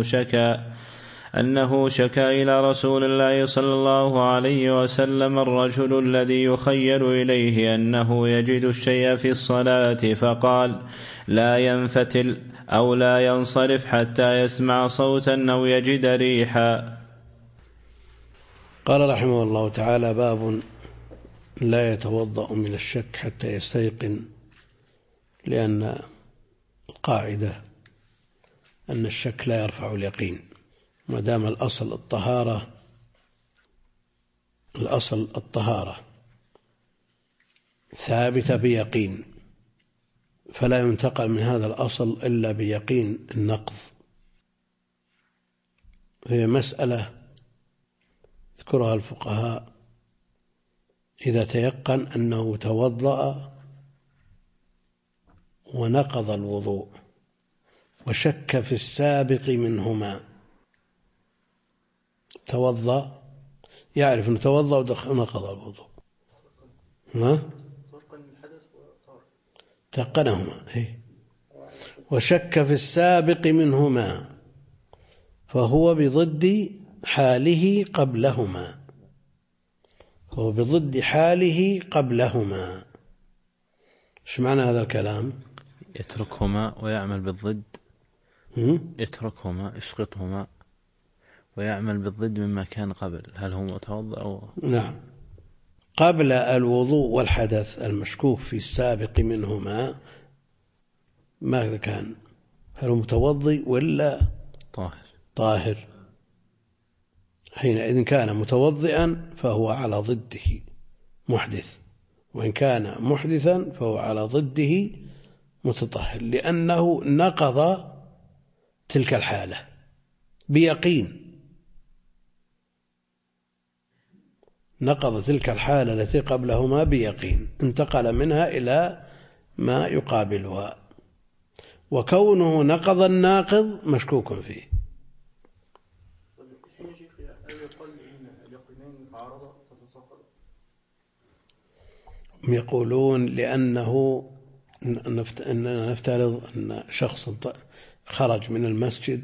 أنه شكا إلى رسول الله صلى الله عليه وسلم الرجل الذي يخيل إليه أنه يجد الشيء في الصلاة، فقال: لا ينفتل أو لا ينصرف حتى يسمع صوتا أو يجد ريحا. قال رحمه الله تعالى: باب لا يتوضأ من الشك حتى يستيقن، لأن القاعدة أن الشك لا يرفع اليقين، ما دام الأصل الطهارة ثابتة بيقين، فلا ينتقل من هذا الأصل إلا بيقين النقض. هي مسألة يذكرها الفقهاء: إذا تيقن أنه توضأ ونقض الوضوء وشك في السابق منهما، توضأ، يعرف أنه توضأ ونقض الوضوء، تيقنهما، وشك في السابق منهما فهو بضد حاله قبلهما. ايش معنى هذا الكلام؟ يتركهما ويعمل بالضد، يتركهما يسقطهما ويعمل بالضد مما كان قبل. هل هو متوضأ أو؟ نعم، قبل الوضوء والحدث المشكوك في السابق منهما ماذا كان؟ هل هو متوضئ ولا طاهر؟ حينئذ كان متوضئا فهو على ضده محدث، وإن كان محدثا فهو على ضده متطهر، لأنه نقض تلك الحالة بيقين، نقض تلك الحالة التي قبلهما بيقين، انتقل منها إلى ما يقابلها، وكونه نقض الناقض مشكوك فيه. يقولون لأنه نفترض أن شخص خرج من المسجد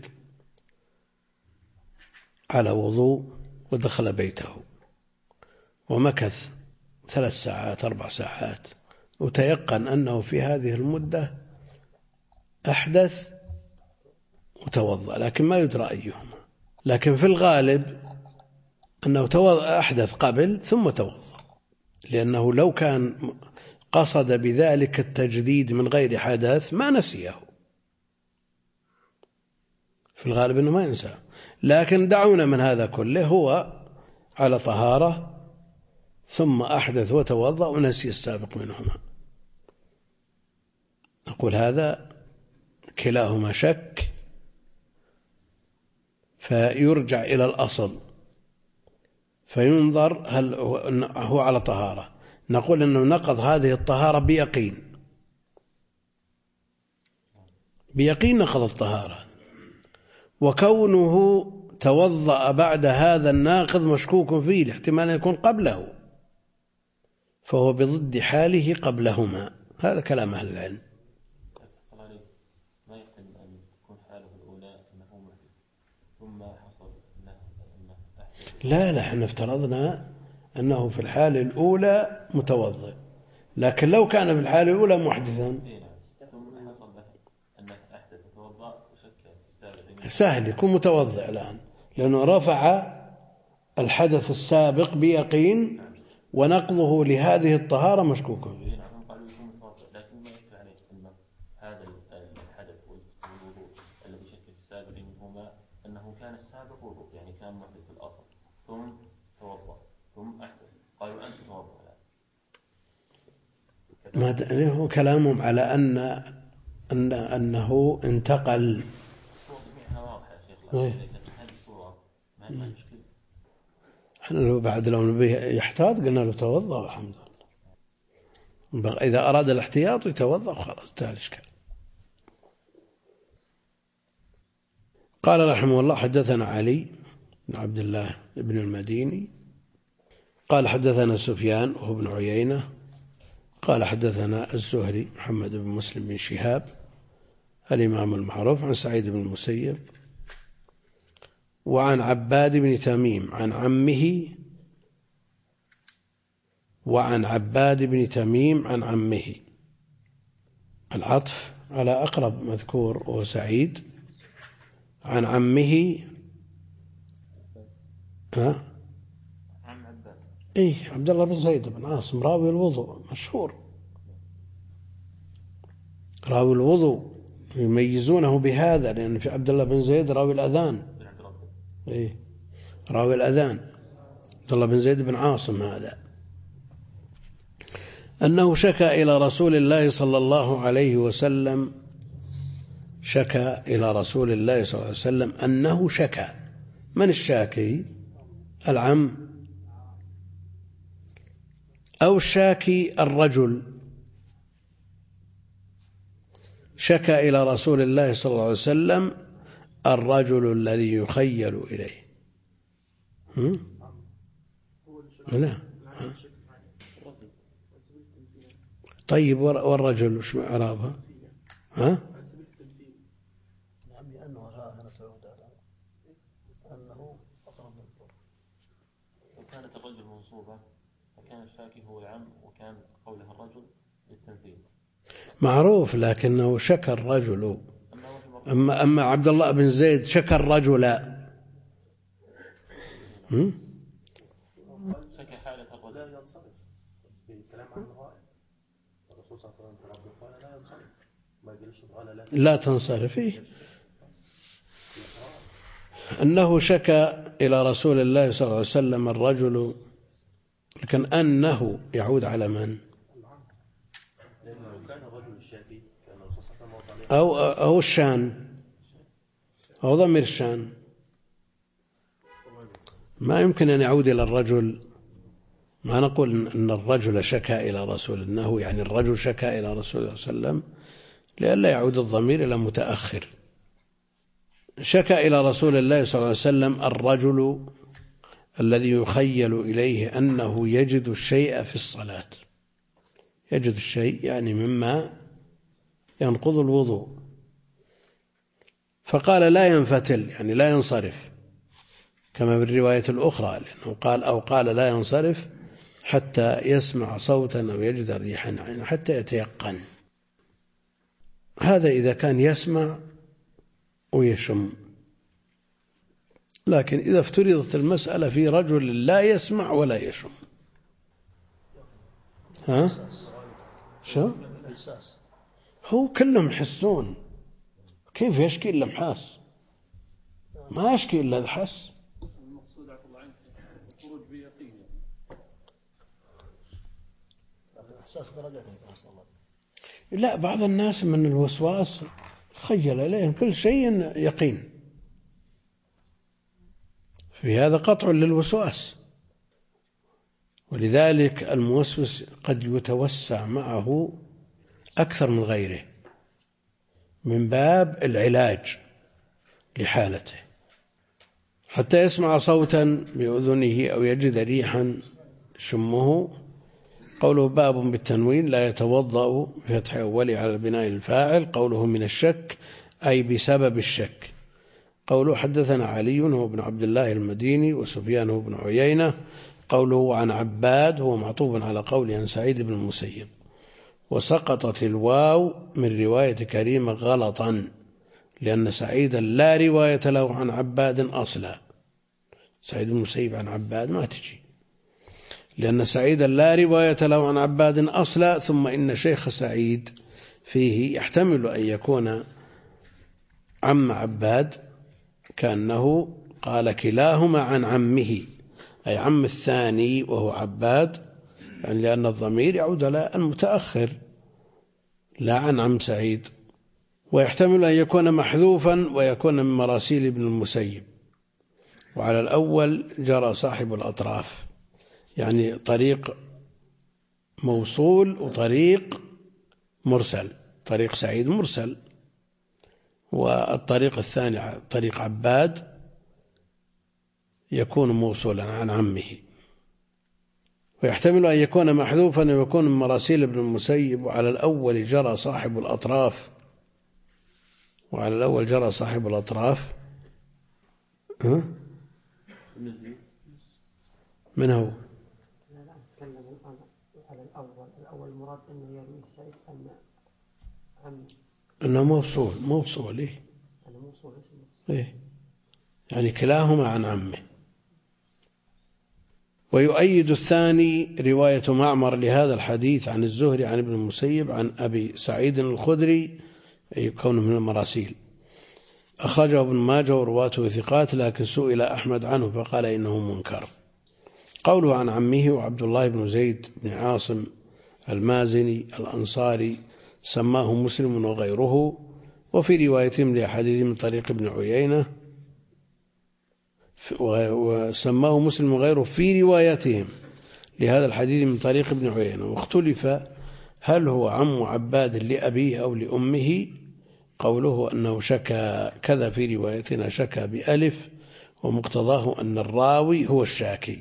على وضوء ودخل بيته ومكث 3 ساعات 4 ساعات، وتيقن أنه في هذه المدة أحدث وتوضأ، لكن ما يدرى أيهما، لكن في الغالب أنه أحدث قبل ثم توضأ، لأنه لو كان قصد بذلك التجديد من غير حدث ما نسيه، في الغالب أنه ما ينسى. لكن دعونا من هذا كله، هو على طهارة ثم أحدث وتوضأ ونسي السابق منهما، نقول هذا كلاهما شك، فيرجع إلى الأصل فينظر هل هو على طهارة، نقول أنه نقض هذه الطهارة بيقين نقض الطهارة، وكونه توضأ بعد هذا الناقض مشكوك فيه، الاحتمال يكون قبله، فهو بضد حاله قبلهما. هذا كلام أهل العلم. ما يحتمل أن تكون حاله الأولى أنه محدث ثم حصل أنه لا احنا افترضنا أنه في الحالة الأولى متوضئ، لكن لو كان في الحالة الأولى محدثا ثم حصل أنه أحدث وتوضأ وشك في السابق، سهل يكون متوضئ الآن، لأنه رفع الحدث السابق بيقين ونقضه لهذه الطهارة مشكوك فيه. لكن ما يشكل عليه أن هذا الحدث والوضوء الذي شك في السابق منهما أنه كان السابق وضوء، يعني كان محدث في الأصل ثم توضأ ثم أحدث، قالوا أنت توضأ. ما هو كلامهم على أنه انتقل. الصورة واضحة يا شيخ، لكن هذه الصورة ما مشكلة. احنا لو بعد لو نبيه يحتاط قلنا له توضأ والحمد لله، إذا أراد الاحتياط يتوضأ خلاص انتهى الإشكال. قال رحمه الله: حدثنا علي بن عبد الله بن المديني قال حدثنا سفيان وهو بن عيينة قال حدثنا الزهري محمد بن مسلم بن شهاب الإمام المعروف عن سعيد بن المسيب وعن عباد بن تميم عن عمه، وعن عباد بن تميم عن عمه، العطف على أقرب مذكور وهو سعيد، عن عمه إيه عبد الله بن زيد بن عاصم راوي الوضوء مشهور، راوي الوضوء يميزونه بهذا، لأن في عبد الله بن زيد راوي الأذان. إيه راوي الأذان عبد الله بن زيد بن عاصم هذا، أنه شكى إلى رسول الله صلى الله عليه وسلم، شكى إلى رسول الله صلى الله عليه وسلم أنه شكى. من الشاكي؟ العم أو الشاكي الرجل. شكى إلى رسول الله صلى الله عليه وسلم الرجل الذي يخيل إليه. لا طيب والرجل وش إعرابها؟ ها؟ وكانت الرجل منصوبة، فكان الشاكي هو العم، وكان قولها الرجل للتمثيل معروف، لكنه شكى الرجل. أما عبد الله بن زيد شكى الرجل. شكى حالة الرجل. لا ينصرف بالكلام عن الغائب. الرسول صلى الله عليه وسلم قال لا ينصرف، ما يجلس قال لا تنصرف. أنه شكى إلى رسول الله صلى الله عليه وسلم الرجل، لكن أنه يعود على من؟ أو الشان، أو ضمير الشان. ما يمكن أن يعود إلى الرجل. ما نقول أن الرجل شكى إلى رسول، إنه يعني الرجل شكى إلى رسول الله صلى الله عليه وسلم، لئلا يعود الضمير إلى متأخر. شكى إلى رسول الله صلى الله عليه وسلم الرجل الذي يخيل إليه أنه يجد الشيء في الصلاة. يجد الشيء يعني مما ينقض الوضوء، فقال لا ينفتل يعني لا ينصرف، كما بالرواية الأخرى، لأنه قال أو قال لا ينصرف حتى يسمع صوتا أو يجد ريحا، يعني حتى يتيقن. هذا إذا كان يسمع ويشم. لكن إذا افترضت المسألة في رجل لا يسمع ولا يشم، ها؟ شو؟ هو كلهم يحسون، كيف يشكي إلا محاس؟ ما يشكي إلا الحس. المقصود عفوا الله عنك الخروج بيقين. لا، بعض الناس من الوسواس خيل إليهم كل شيء يقين، في هذا قطع للوسواس. ولذلك الموسوس قد يتوسع معه أكثر من غيره من باب العلاج لحالته، حتى يسمع صوتا بأذنه أو يجد ريحا شمه. قوله باب بالتنوين لا يتوضأ بفتح أولي على بناء الفاعل. قوله من الشك أي بسبب الشك. قوله حدثنا علي هو بن عبد الله المديني وسفيان هو بن عيينة. قوله عن عباد هو معطوف على قول عن سعيد بن المسيب. وسقطت الواو من رواية كريمة غلطا، لأن سعيدا لا رواية له عن عباد أصلا. سعيد بن المسيب عن عباد ما تجي، لأن سعيدا لا رواية له عن عباد أصلا. ثم إن شيخ سعيد فيه يحتمل أن يكون عم عباد، كأنه قال كلاهما عن عمه، أي عم الثاني وهو عباد، يعني لأن الضمير يعود على المتأخر لا عن عم سعيد. ويحتمل أن يكون محذوفا ويكون من مراسيل ابن المسيب. وعلى الأول جرى صاحب الأطراف، يعني طريق موصول وطريق مرسل. طريق سعيد مرسل، والطريق الثاني طريق عباد يكون موصولا عن عمه. ويحتمل أن يكون محذوفا ويكون من مراسيل ابن المسيب. وعلى الأول جرى صاحب الأطراف. وعلى الأول جرى صاحب الأطراف. من هو؟ لا أتكلم الآن على الأول المراد أنه يروي الشيء أنه موصول إيه؟ أنه موصول إيه؟ يعني كلاهما عن عمه. ويؤيد الثاني رواية معمر لهذا الحديث عن الزهري عن ابن المسيب عن أبي سعيد الخدري، أي كونه من المراسيل. أخرجه ابن ماجه ورواته ثقات، لكن سئل أحمد عنه فقال إنه منكر. قوله عن عمه وعبد الله بن زيد بن عاصم المازني الأنصاري سماه مسلم وغيره، وفي روايتهم لأحاديث من طريق ابن عيينة، وسماه مسلم وغيره في روايتهم لهذا الحديث من طريق ابن عيينة. واختلف هل هو عم عباد لأبيه أو لأمه. قوله أنه شكى كذا في روايتنا شكى بألف، ومقتضاه أن الراوي هو الشاكي،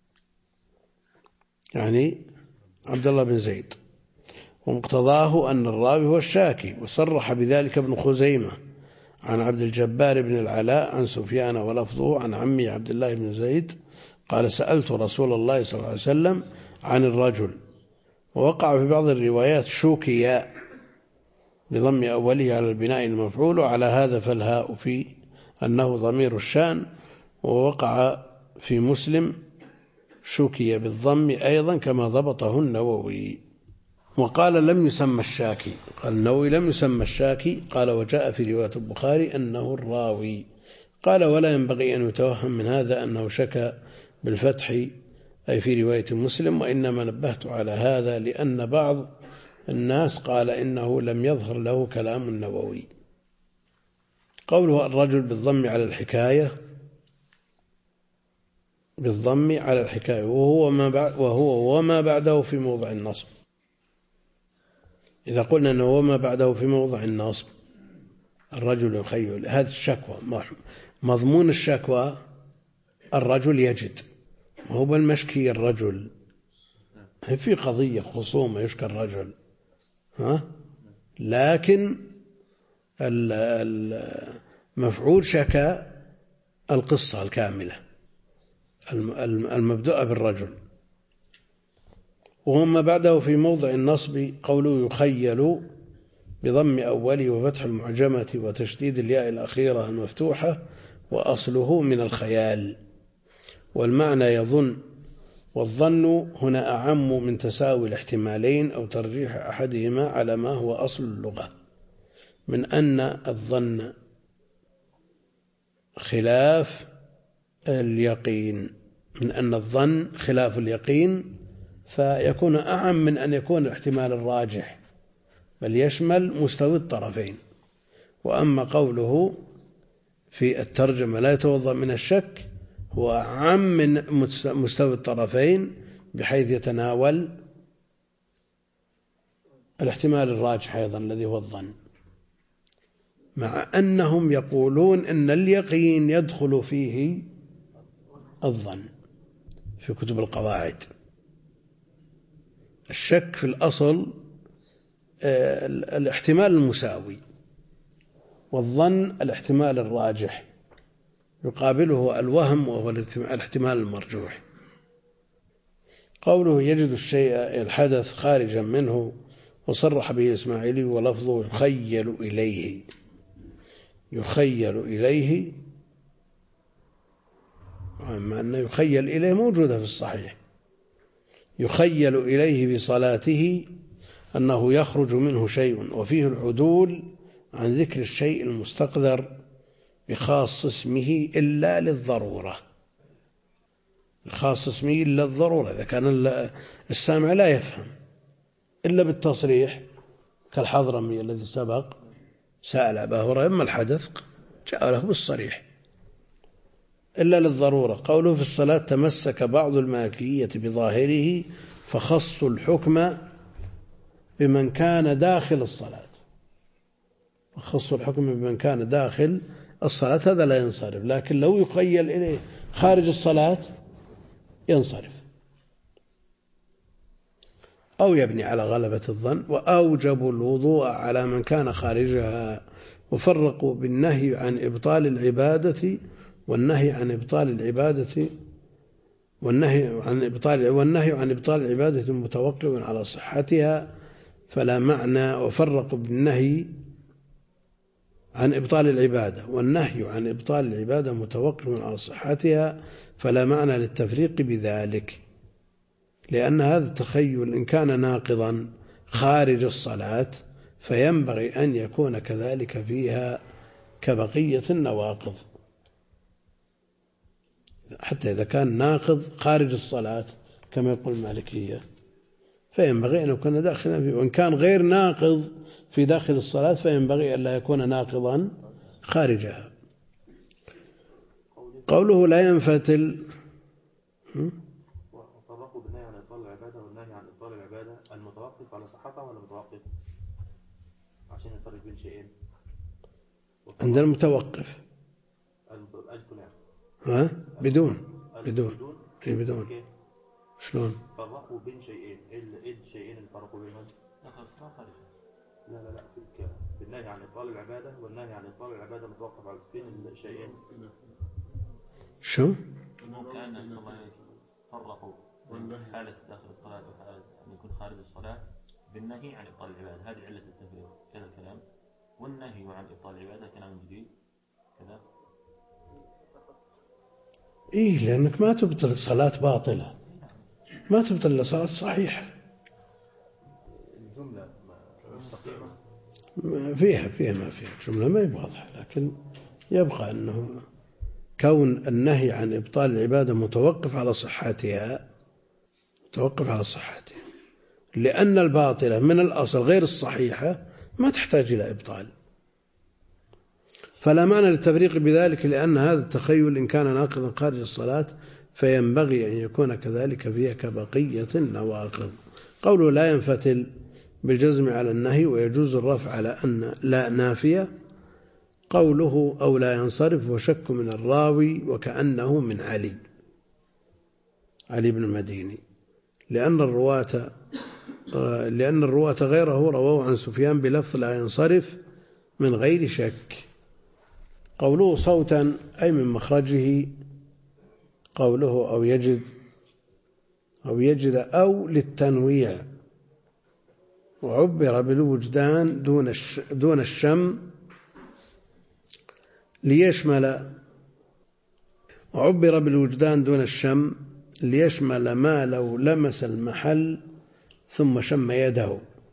يعني عبد الله بن زيد، ومقتضاه أن الراوي هو الشاكي. وصرح بذلك ابن خزيمة عن عبد الجبار بن العلاء عن سفيان ولفظه عن عمي عبد الله بن زيد قال سألت رسول الله صلى الله عليه وسلم عن الرجل. ووقع في بعض الروايات شوكي بضم أوله على البناء المفعول، وعلى هذا فالهاء في أنه ضمير الشان. ووقع في مسلم شوكي بالضم أيضا كما ضبطه النووي. وقال لم يسمى الشاكي، قال النووي لم يسمى الشاكي. قال وجاء في رواية البخاري أنه الراوي. قال ولا ينبغي أن يتوهم من هذا أنه شكى بالفتح أي في رواية مسلم، وإنما نبهت على هذا لأن بعض الناس قال إنه لم يظهر له كلام النووي. قوله الرجل بالضم على الحكاية، بالضم على الحكاية، وهو وما بعده في موضع النصب. إذا قلنا أنه وما بعده في موضع النصب الرجل يخيل، هذه الشكوى مضمون الشكوى الرجل يجد، وهو بالمشكي الرجل في قضية خصومة يشكى الرجل، لكن المفعول شكى القصة الكاملة المبدوءة بالرجل. وما بعده في موضع النصب قوله يخيل بضم أوله وفتح المعجمة وتشديد الياء الأخيرة المفتوحة، وأصله من الخيال، والمعنى يظن. والظن هنا أعم من تساوي الاحتمالين أو ترجيح أحدهما على ما هو أصل اللغة، من أن الظن خلاف اليقين، من أن الظن خلاف اليقين، فيكون أعم من أن يكون الاحتمال الراجح، بل يشمل مستوى الطرفين. وأما قوله في الترجمة لا يتوضأ من الشك هو أعم من مستوى الطرفين، بحيث يتناول الاحتمال الراجح أيضا الذي هو الظن، مع أنهم يقولون أن اليقين يدخل فيه الظن في كتب القواعد. الشك في الأصل الاحتمال المساوي، والظن الاحتمال الراجح، يقابله الوهم وهو الاحتمال المرجوح. قوله يجد الشيء الحدث خارجا منه، وصرح به الإسماعيلي ولفظه يخيل إليه. يخيل إليه، مع أنه يخيل إليه موجودة في الصحيح. يخيل إليه بصلاته أنه يخرج منه شيء، وفيه العدول عن ذكر الشيء المستقذر بخاص اسمه إلا للضرورة. بخاص اسمه إلا الضرورة، إذا كان السامع لا يفهم إلا بالتصريح، كالحضرمي الذي سبق سأل أبا هريرة ما الحدث، جاء له بالصريح إلا للضرورة. قوله في الصلاة تمسك بعض المالكية بظاهره فخصوا الحكم بمن كان داخل الصلاة، خصوا الحكم بمن كان داخل الصلاة، هذا لا ينصرف، لكن لو يخيل إليه خارج الصلاة ينصرف. أو يبني على غلبة الظن. وأوجبوا الوضوء على من كان خارجها، وفرقوا بالنهي عن إبطال العبادة والنهي عن إبطال العبادة والنهي عن إبطال العبادة متوقف على صحتها فلا معنى. وفرقوا بالنهي عن إبطال العبادة، والنهي عن إبطال العبادة متوقف على صحتها، فلا معنى للتفريق بذلك، لأن هذا التخيل إن كان ناقضا خارج الصلاة فينبغي أن يكون كذلك فيها كبقية النواقض، حتى إذا كان ناقض خارج الصلاة كما يقول المالكية فينبغي أن يكون داخلا فيه، وإن كان غير ناقض في داخل الصلاة فينبغي أن لا يكون ناقضا خارجها. قوله لا ينفتل وفرقوا بالنهي عن إبطال العبادة والنهي عن إبطال العبادة المتوقف على صحتها ولا متوقف عشان يفرق بين شيئين؟ عند المتوقف الفلان بدون إيه بدون شلون؟ فرقوا بين شيئين، إيه الشيئين اللي فرقوا بينهم؟ لا بالنهي عن إبطال العبادة والنهي عن إبطال العبادة متوقف على بين الشيئين. شو؟ كان فرقوا بين حالة داخل الصلاة وحالة أن يكون خارج الصلاة بالنهي عن إبطال العبادة، هذه علة التفريق كذا الكلام، والنهي عن إبطال العبادة كلام جديد كذا. إيه، لأنك ما تبطل صلاة باطلة، ما تبطل صلاة صحيحة. الجملة مستقيمة فيها ما فيها الجملة ما هي واضحة، لكن يبقى أنه كون النهي عن إبطال العبادة متوقف على صحتها، لأن الباطلة من الأصل غير الصحيحة ما تحتاج إلى إبطال، فلا معنى للتفريق بذلك، لأن هذا التخيل إن كان ناقضا خارج الصلاة فينبغي أن يكون كذلك فيها كبقية النواقض. قوله لا ينفتل بالجزم على النهي ويجوز الرفع على أن لا نافية. قوله أو لا ينصرف وشك من الراوي وكأنه من علي بن المديني، لأن الرواة غيره رواه عن سفيان بلفظ لا ينصرف من غير شك. قوله صوتا أي من مخرجه، قوله أو يجد أو للتنويع، وعبر بالوجدان دون الشم ليشمل ما لو لمس المحل ثم شم يده،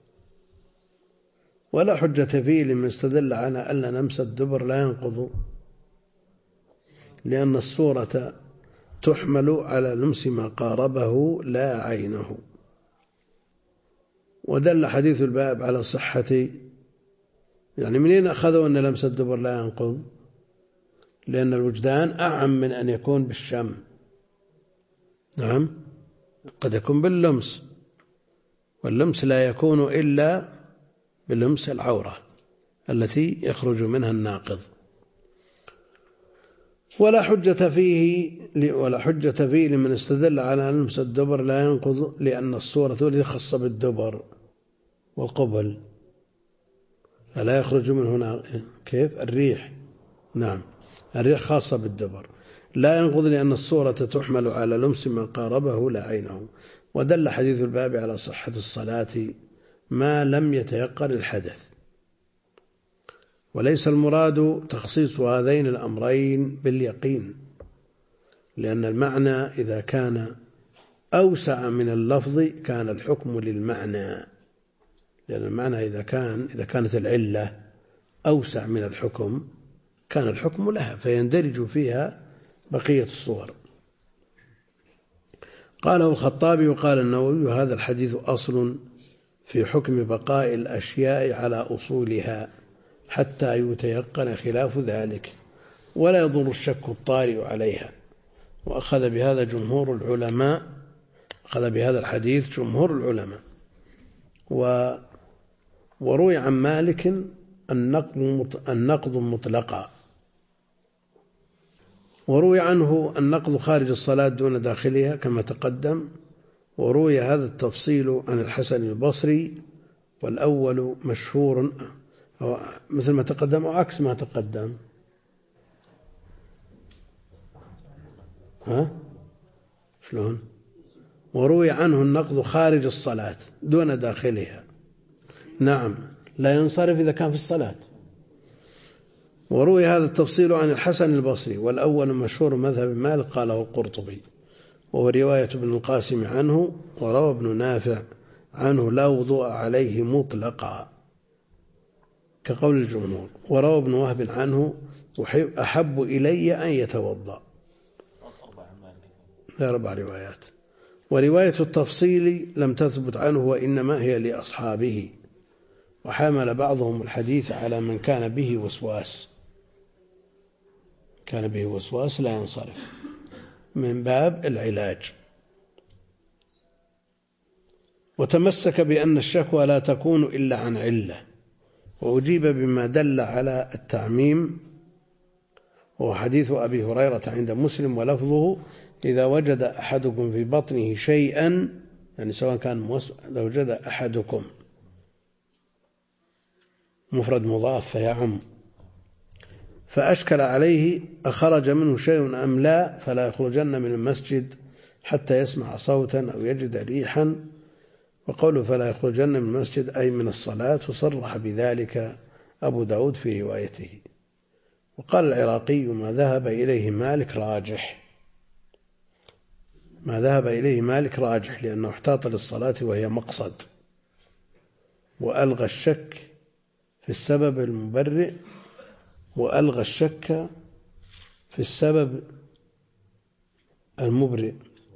ولا حجة فيه لمن استدل على أن لمس الدبر لا ينقض، لأن الصورة تحمل على لمس ما قاربه لا عينه. ودل حديث الباب على صحة، يعني منين أخذوا أن لمس الدبر لا ينقض؟ لأن الوجدان أعم من أن يكون بالشم. نعم، قد يكون باللمس، واللمس لا يكون إلا بلمس العورة التي يخرج منها الناقض. ولا حجة فيه لمن استدل على أن لمس الدبر لا ينقض، لأن الصورة التي خاصة بالدبر والقبل فلا يخرج من هنا كيف الريح. نعم، الريح خاصة بالدبر لا ينقض، لأن الصورة تحمل على لمس ما قاربه لا عينه. ودل حديث الباب على صحة الصلاة ما لم يتيقن الحدث، وليس المراد تخصيص هذين الأمرين باليقين، لأن المعنى إذا كان أوسع من اللفظ كان الحكم للمعنى، لأن المعنى إذا كانت العلة أوسع من الحكم كان الحكم لها فيندرج فيها بقية الصور. قاله الخطابي وقال النووي هذا الحديث أصل في حكم بقاء الأشياء على أصولها حتى يتيقن خلاف ذلك، ولا يضر الشك الطارئ عليها. وأخذ بهذا الحديث جمهور العلماء. وروي عن مالك النقض مطلقا، وروي عنه النقض خارج الصلاة دون داخلها كما تقدم. وروي هذا التفصيل عن الحسن البصري، والأول مشهور مثل ما تقدم وعكس ما تقدم. شلون؟ وروي عنه النقض خارج الصلاة دون داخلها. نعم، لا ينصرف إذا كان في الصلاة، وروي هذا التفصيل عن الحسن البصري، والأول مشهور مذهب مالك قاله القرطبي، وهو رواية ابن القاسم عنه، وروى ابن نافع عنه لا وضوء عليه مطلقا كقول الجمهور، وروى ابن وهب عنه أحب إلي أن يتوضأ. 4 روايات. ورواية التفصيل لم تثبت عنه وإنما هي لأصحابه، وحمل بعضهم الحديث على من كان به وسواس، كان به وسواس لا ينصرف من باب العلاج. وتمسك بأن الشكوى لا تكون إلا عن علة، وأجيب بما دل على التعميم، وهو حديث أبي هريرة عند مسلم ولفظه: إذا وجد أحدكم في بطنه شيئا، يعني سواء كان لو وجد أحدكم مفرد مضاف فيعم، فأشكل عليه أخرج منه شيء أم لا، فلا يخرجن من المسجد حتى يسمع صوتا أو يجد ريحا. وقوله فلا يخرجن من المسجد أي من الصلاة، وصرح بذلك أبو داود في روايته. وقال العراقي: ما ذهب إليه مالك راجح، ما ذهب إليه مالك راجح، لأنه احتاط للصلاة وهي مقصد، وألغى الشك في السبب المبرئ، وألغى الشك في السبب المبرئ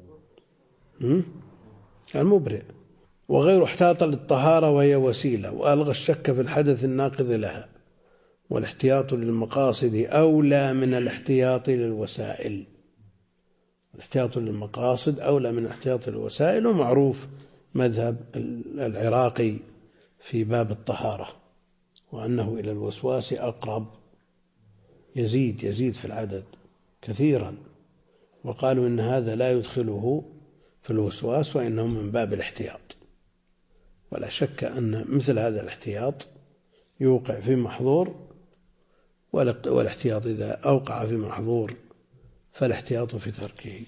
وغير احتاط للطهارة وهي وسيلة، وألغى الشك في الحدث الناقض لها، والاحتياط للمقاصد أولى من الاحتياط للوسائل. الاحتياط للمقاصد أولى من الاحتياط للوسائل، ومعروف مذهب العراقي في باب الطهارة، وأنه إلى الوسواس أقرب، يزيد في العدد كثيرا، وقالوا إن هذا لا يدخله في الوسواس، وإنه من باب الاحتياط. ولا شك أن مثل هذا الاحتياط يوقع في محظور، والاحتياط إذا أوقع في محظور فالاحتياط في تركه.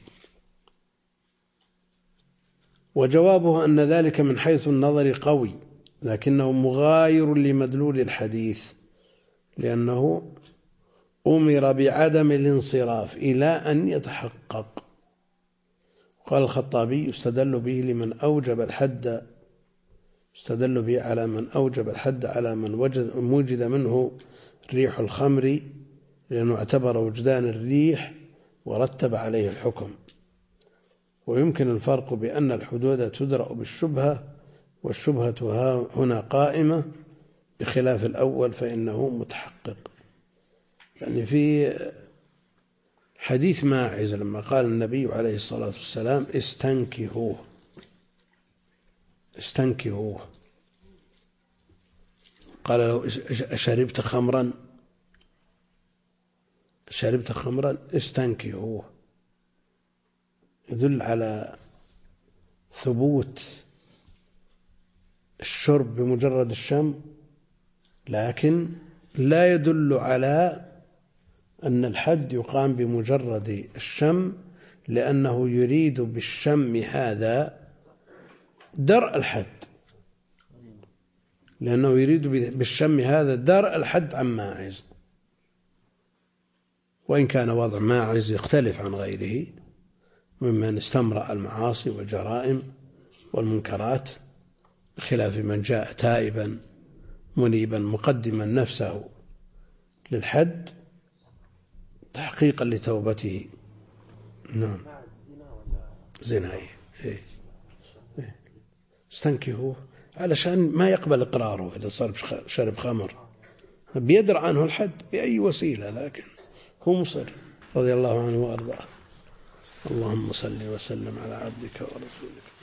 وجوابه أن ذلك من حيث النظر قوي، لكنه مغاير لمدلول الحديث، لأنه أمر بعدم الانصراف إلى أن يتحقق. قال الخطابي: يستدل به لمن أوجب الحد، يستدل به على من أوجب الحد على من وجد منه ريح الخمر، لأنه اعتبر وجدان الريح ورتب عليه الحكم. ويمكن الفرق بأن الحدود تدرأ بالشبهة، والشبهة هنا قائمة، بخلاف الأول فإنه متحقق. يعني في حديث ماعز لما قال النبي عليه الصلاة والسلام: استنكهوه، قال له: شربت خمرا استنكهوه، يدل على ثبوت الشرب بمجرد الشم، لكن لا يدل على أن الحد يقام بمجرد الشم، لأنه يريد بالشم هذا درء الحد، لأنه يريد بالشم هذا درء الحد عن ماعز. وإن كان وضع ماعز يختلف عن غيره ممن استمرأ المعاصي والجرائم والمنكرات، بخلاف من جاء تائبا منيبا مقدما نفسه للحد تحقيقا لتوبته. نعم، زنا. استنكهوه علشان ما يقبل إقراره إذا صار شرب خمر، بيدرع عنه الحد بأي وسيلة، لكن هو مصر رضي الله عنه وأرضاه. اللهم صل وسلم على عبدك ورسولك.